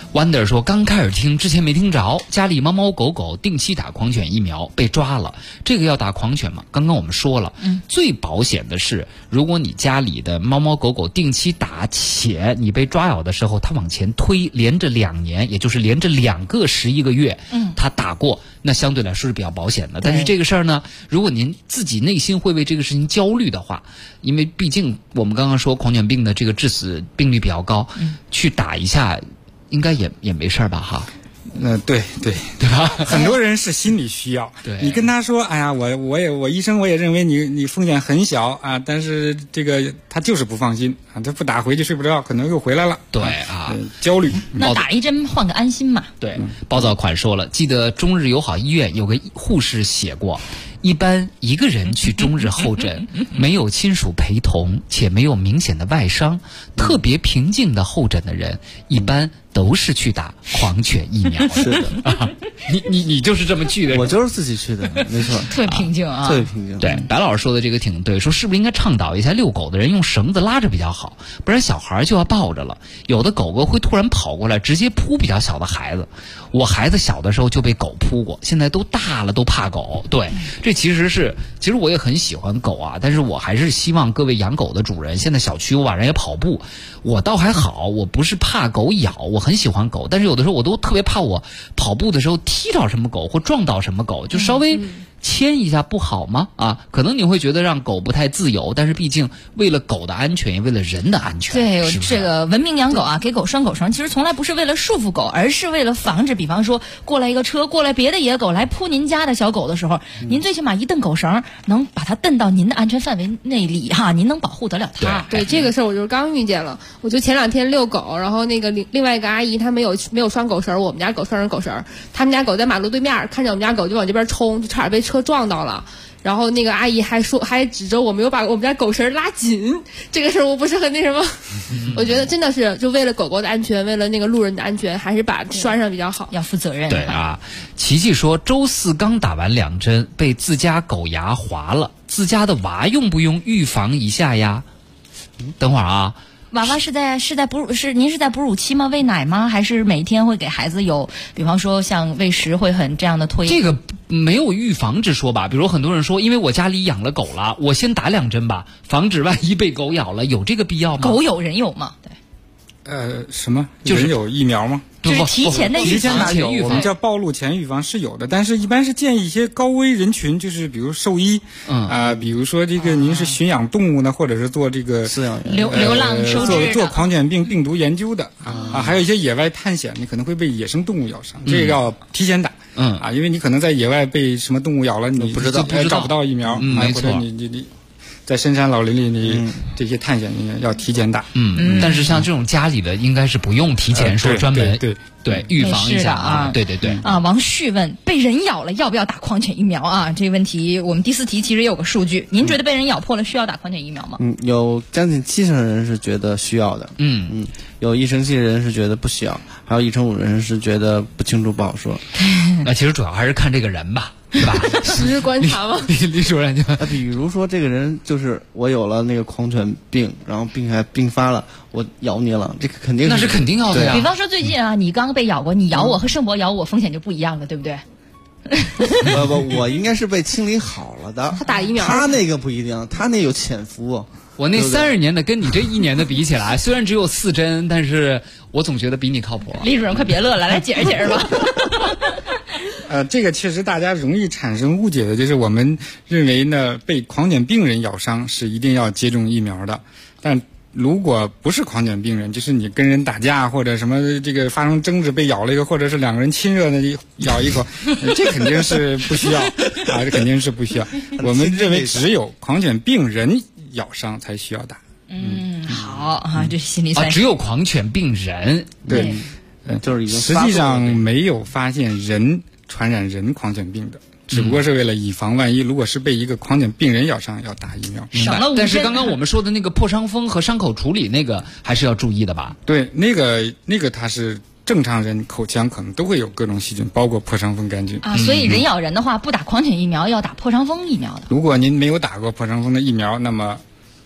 Wonder 说，刚开始听，之前没听着，家里猫猫狗狗定期打狂犬疫苗被抓了，这个要打狂犬吗？刚刚我们说了，最保险的是，如果你家里的猫猫狗狗定期打，且你被抓咬的时候，它往前推，连着2年，也就是连着2个11个月，它打过，那相对来说是比较保险的。但是这个事儿呢，如果您自己内心会为这个事情焦虑的话，因为毕竟我们刚刚说狂犬病的这个致死病率比较高，去打一下应该也没事儿吧哈。 对吧？很多人是心理需要。对，你跟他说，哎呀，我医生我也认为你风险很小啊，但是这个他就是不放心啊，他不打回去睡不着，可能又回来了。 对啊， 焦虑。 那打一针换个安心嘛。 对，暴躁款说了，记得中日友好医院有个护士写过，一般一个人去中日候诊，没有亲属陪同，且没有明显的外伤，特别平静的候诊的人，一般都是去打狂犬疫苗。 是的啊，你就是这么去的， 我就是自己去的，没错， 特别平静啊， 特别平静。 对，白老师说的这个挺对，说是不是应该倡导一下遛狗的人用绳子拉着比较好，不然小孩就要抱着了，有的狗狗会突然跑过来直接扑比较小的孩子。我孩子小的时候就被狗扑过，现在都大了都怕狗。对，这其实我也很喜欢狗啊，但是我还是希望各位养狗的主人，现在小区我晚上也跑步，我倒还好，我不是怕狗咬，我很喜欢狗，但是有的时候我都特别怕我跑步的时候踢着什么狗或撞到什么狗，就稍微牵一下不好吗？啊，可能你会觉得让狗不太自由，但是毕竟为了狗的安全，也为了人的安全。 对， 是不是这个文明养狗啊，给狗拴狗绳，其实从来不是为了束缚狗，而是为了防止，比方说过来一个车，过来别的野狗来扑您家的小狗的时候，您最起码一蹬狗绳，能把它蹬到您的安全范围内里哈，您能保护得了它。 对这个事儿，我就是刚遇见了。我就前2天遛狗，然后那个另外一个阿姨她没有拴狗绳，我们家狗拴上狗绳，他们家狗在马路对面，看着我们家狗就往这边冲，就差点被车撞到了。然后那个阿姨还指着我没有把我们家狗绳拉紧，这个事儿我不是很那什么。我觉得真的是就为了狗狗的安全，为了那个路人的安全，还是把拴上比较好， 要负责任。 对啊，琪琪说周4刚打完2针，被自家狗牙划了，自家的娃用不用预防一下呀？等会儿啊。 娃娃是在哺乳您是在哺乳期吗？喂奶吗？还是每天会给孩子有，比方说像喂食会很这样的推？ 这个没有预防之说吧？比如很多人说，因为我家里养了狗了，我先打2针吧，防止万一被狗咬了，有这个必要吗？ 狗有人有吗？对。 什么？就是人有疫苗吗？ 就是提前的预防，我们叫暴露前预防是有的，但是一般是建议一些高危人群，就是比如兽医，比如说这个您是驯养动物呢，或者是做这个饲养员、 流浪收治的， 做狂犬病病毒研究的还有一些野外探险，你可能会被野生动物咬伤，这个要提前打，因为你可能在野外被什么动物咬了，你不知道找不到疫苗， 没错， 或者你。在深山老林里，你这些探险要提前打。 但是像这种家里的，应该是不用提前说专门对预防一下啊。 对啊。王旭问：被人咬了要不要打狂犬疫苗啊？这个问题我们第4题其实也有个数据，您觉得被人咬破了需要打狂犬疫苗吗？ 有将近70%的人是觉得需要的。有1成7的人是觉得不需要，还有1成5的人是觉得不清楚不好说。 那其实主要还是看这个人吧。是吧？ 实观察吗？ 李主任就比如说这个人就是我有了那个狂犬病，然后病还并发了，我咬你了，这个肯定那是肯定要的呀。 比方说最近啊，你刚被咬过，你咬我和盛博咬我风险就不一样了，对不对？ 我应该是被清理好了的。 他打疫苗， 他那个不一定，他那有潜伏。 我那30年的跟你这1年的比起来，虽然只有4针，但是我总觉得比你靠谱。 李主任快别乐了，来解释解释吧。 这个确实大家容易产生误解的，就是我们认为呢，被狂犬病人咬伤是一定要接种疫苗的，但如果不是狂犬病人，就是你跟人打架或者什么这个发生争执被咬了一个，或者是2个人亲热的咬一口，这肯定是不需要这肯定是不需要。我们认为只有狂犬病人咬伤才需要打。 好啊，这心理只有狂犬病人对， 就是已经实际上没有发现人传染人狂犬病的，只不过是为了以防万一，如果是被一个狂犬病人咬伤，要打疫苗。 但是刚刚我们说的那个破伤风和伤口处理那个还是要注意的吧？ 对，那个它是正常人口腔可能都会有各种细菌，包括破伤风杆菌所以人咬人的话，不打狂犬疫苗，要打破伤风疫苗的。 如果您没有打过破伤风的疫苗，那么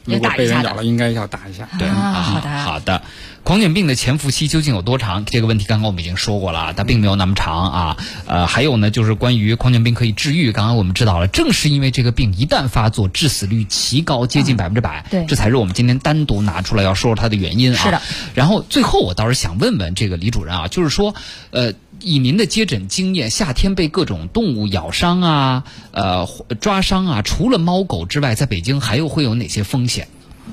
如果被人咬了，应该要打一下。 对好的。狂犬病的潜伏期究竟有多长？这个问题刚刚我们已经说过了，它并没有那么长啊。还有呢，就是关于狂犬病可以治愈，刚刚我们知道了，正是因为这个病一旦发作，致死率奇高，接近100%。 对， 这才是我们今天单独拿出来要说说它的原因啊。 是的。 然后最后我倒是想问问这个李主任啊，就是说，以您的接诊经验，夏天被各种动物咬伤啊、抓伤啊，除了猫狗之外，在北京还会有哪些风险？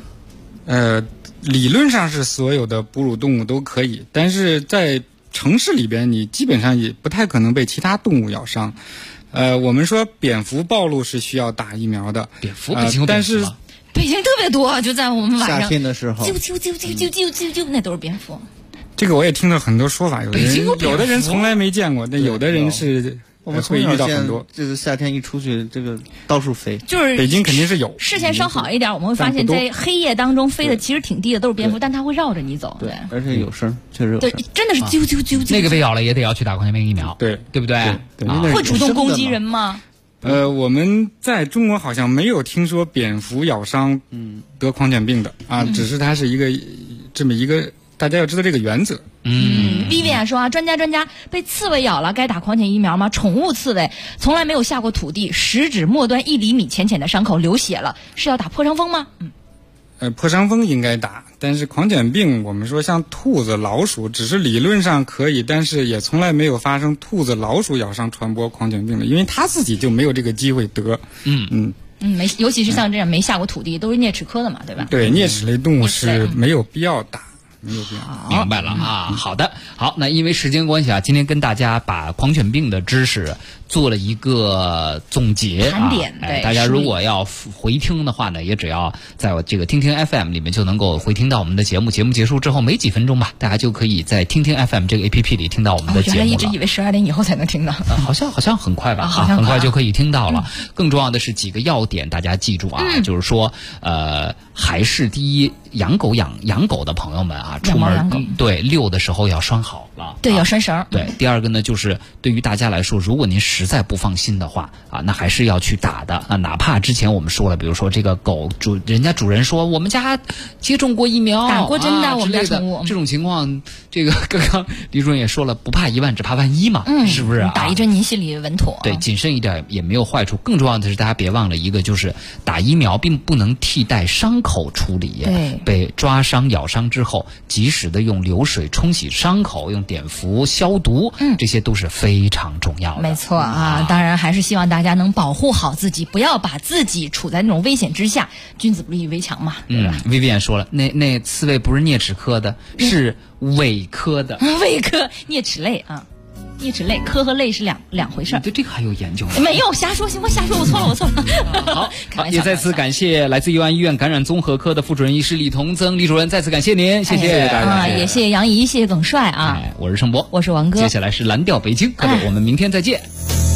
理论上是所有的哺乳动物都可以，但是在城市里边，你基本上也不太可能被其他动物咬伤。我们说蝙蝠暴露是需要打疫苗的， 蝙蝠北京有蝙蝠吗？ 北京特别多，就在我们晚上夏天的时候， 啾，那都是蝙蝠。 这个我也听到很多说法，有的人从来没见过，那有的人是我们会遇到很多，就是夏天一出去，这个到处飞。 就是北京肯定是有。 视线稍好一点，我们会发现，在黑夜当中飞的其实挺低的都是蝙蝠，但它会绕着你走。 对，而且有声，确实有声。 对，真的是啾。 那个被咬了也得要去打狂犬病疫苗， 对不对？ 对， 会主动攻击人吗？ 我们在中国好像没有听说蝙蝠咬伤得狂犬病的啊，只是它是这么一个，大家要知道这个原则。 Vivian 说啊，专家，被刺猬咬了该打狂犬疫苗吗？宠物刺猬从来没有下过土地，食指末端1厘米浅浅的伤口流血了，是要打破伤风吗？ 破伤风应该打，但是狂犬病我们说像兔子、老鼠，只是理论上可以，但是也从来没有发生兔子、老鼠咬伤传播狂犬病的，因为它自己就没有这个机会得。 尤其是像这样没下过土地，都是啮齿科的嘛，对吧？ 对，啮齿类动物是没有必要打。没有必要。 明白了啊。好的，好，那因为时间关系啊，今天跟大家把狂犬病的知识做了一个总结盘点。 对，大家如果要回听的话呢，也只要在我这个听听 FM 里面就能够回听到我们的节目。节目结束之后没几分钟吧，大家就可以在听听 FM 这个 APP 里听到我们的节目了。 原来一直以为12点以后才能听到。 好像很快吧，很快就可以听到了。更重要的是几个要点，大家记住啊，就是说还是第一，养狗的朋友们啊，出门对遛的时候要拴好了， 对，要拴绳。 对，第二个呢，就是对于大家来说，如果您实在不放心的话啊，那还是要去打的啊。哪怕之前我们说了，比如说这个狗人家主人说我们家接种过疫苗， 打过针的，我们家宠物这种情况，这个刚刚李主任也说了，不怕一万，只怕万一嘛，是不是啊？ 打一针您心里稳妥。 对，谨慎一点也没有坏处。更重要的是，大家别忘了一个，就是打疫苗并不能替代伤口处理。 对， 被抓伤、咬伤之后，及时的用流水冲洗伤口，用碘伏消毒，这些都是非常重要的。 没错啊，当然还是希望大家能保护好自己，不要把自己处在那种危险之下。君子不立于危墙嘛，对吧 ？Vivian 说了，那刺猬不是啮齿科的，是尾科的。 尾科啮齿类啊。啮齿类，科和类是两回事。 对这个还有研究吗？ 没有，瞎说，行，我瞎说，我错了。 好，也再次感谢来自佑安医院感染综合科的副主任医师李同增李主任，再次感谢您，谢谢大家， 也谢谢杨怡，谢谢耿帅啊。 我是盛博， 我是王哥， 接下来是蓝调北京，各位，我们明天再见。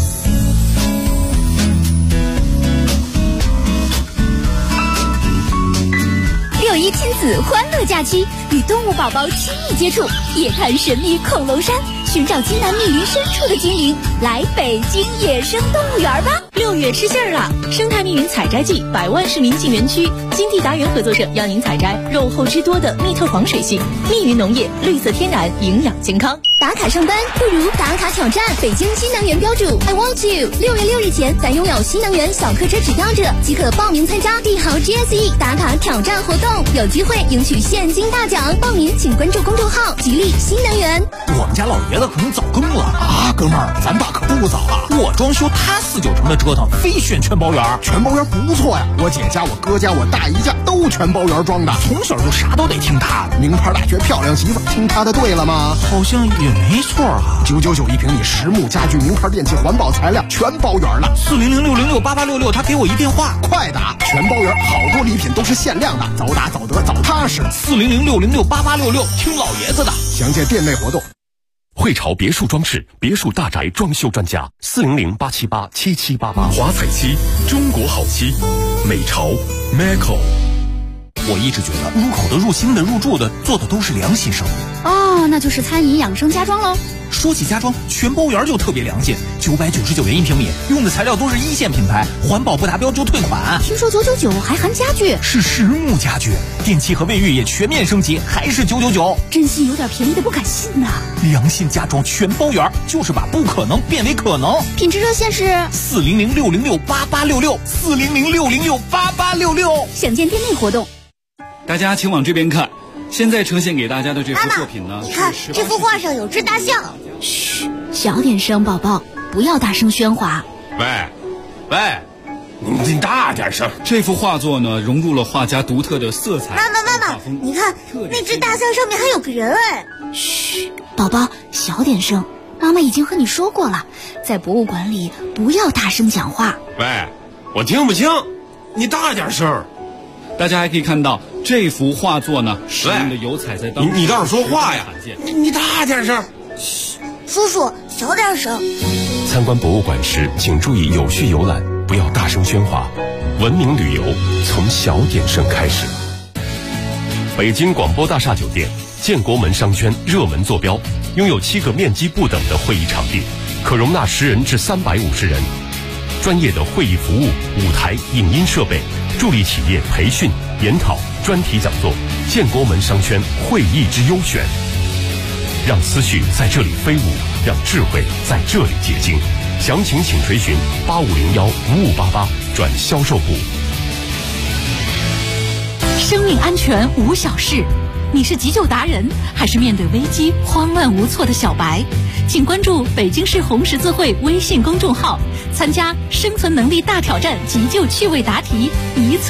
6·1亲子欢乐假期，与动物宝宝亲密接触，夜探神秘恐龙山，寻找津南密林深处的精灵，来北京野生动物园吧！6月吃馅儿了，生态密云采摘季，百万市民进园区，金地达园合作社邀您采摘肉厚汁多的密特黄水系密云农业，绿色天然，营养健康。打卡上班不如打卡挑战，北京新能源标注 I want you。6月6日前，在拥有新能源小客车指标者即可报名参加帝豪 GSE 打卡挑战活动，有机会赢取现金大奖。报名请关注公众号吉利新能源。 我们家老爷子可能早更了啊，哥们儿，咱爸可不早啊！我装修，他49成的折腾，非选全包园。全包园不错呀，我姐家、我哥家、我大姨家都全包园装的，从小就啥都得听他的。名牌大学漂亮媳妇，听他的对了吗？好像也没错啊。999一平米，实木家具、名牌电器、环保材料，全包园了。400-606-8866，他给我一电话，快打！全包园，好多礼品都是限量的，早打早得早踏实。400-606-8866，听老爷子的。详见店内活动。 汇潮别墅装饰，别墅大宅装修专家，400-878-7788。华彩漆，中国好漆，美潮 Maco。 我一直觉得入口的、入心的、入住的，做的都是良心生意。 哦，那就是餐饮养生家装喽。 说起家装，全包园就特别良心，999元1平米，用的材料都是1线品牌，环保不达标就退款。 听说999还含家具， 是实木家具，电器和卫浴也全面升级，还是999。 真心有点便宜的不敢信呐。 良心家装全包园，就是把不可能变为可能。 品质热线是 400-606-8866，400-606-8866。 详见店内活动。 大家请往这边看，现在呈现给大家的这幅作品呢， 你看这幅画上有只大象。 嘘，小点声，宝宝，不要大声喧哗。 喂，你大点声。 这幅画作呢，融入了画家独特的色彩。 妈妈，你看那只大象上面还有个人哎。 嘘，宝宝，小点声。妈妈已经和你说过了，在博物馆里不要大声讲话。 喂，我听不清，你大点声。 大家还可以看到这幅画作呢，使用的油彩在当中， 你倒是说话呀！你大点声。 嘘，叔叔小点声。 参观博物馆时，请注意有序游览，不要大声喧哗。文明旅游从小点声开始。北京广播大厦酒店建国门商圈热门坐标，拥有7个面积不等的会议场地，可容纳10人至350人。专业的会议服务、舞台、影音设备，助力企业培训、研讨、专题讲座。建国门商圈会议之优选，让思绪在这里飞舞，让智慧在这里结晶。详情请垂询8501-5588转销售部。 生命安全无小事，你是急救达人，还是面对危机慌乱无措的小白？请关注北京市红十字会微信公众号，参加生存能力大挑战急救趣味答题，一次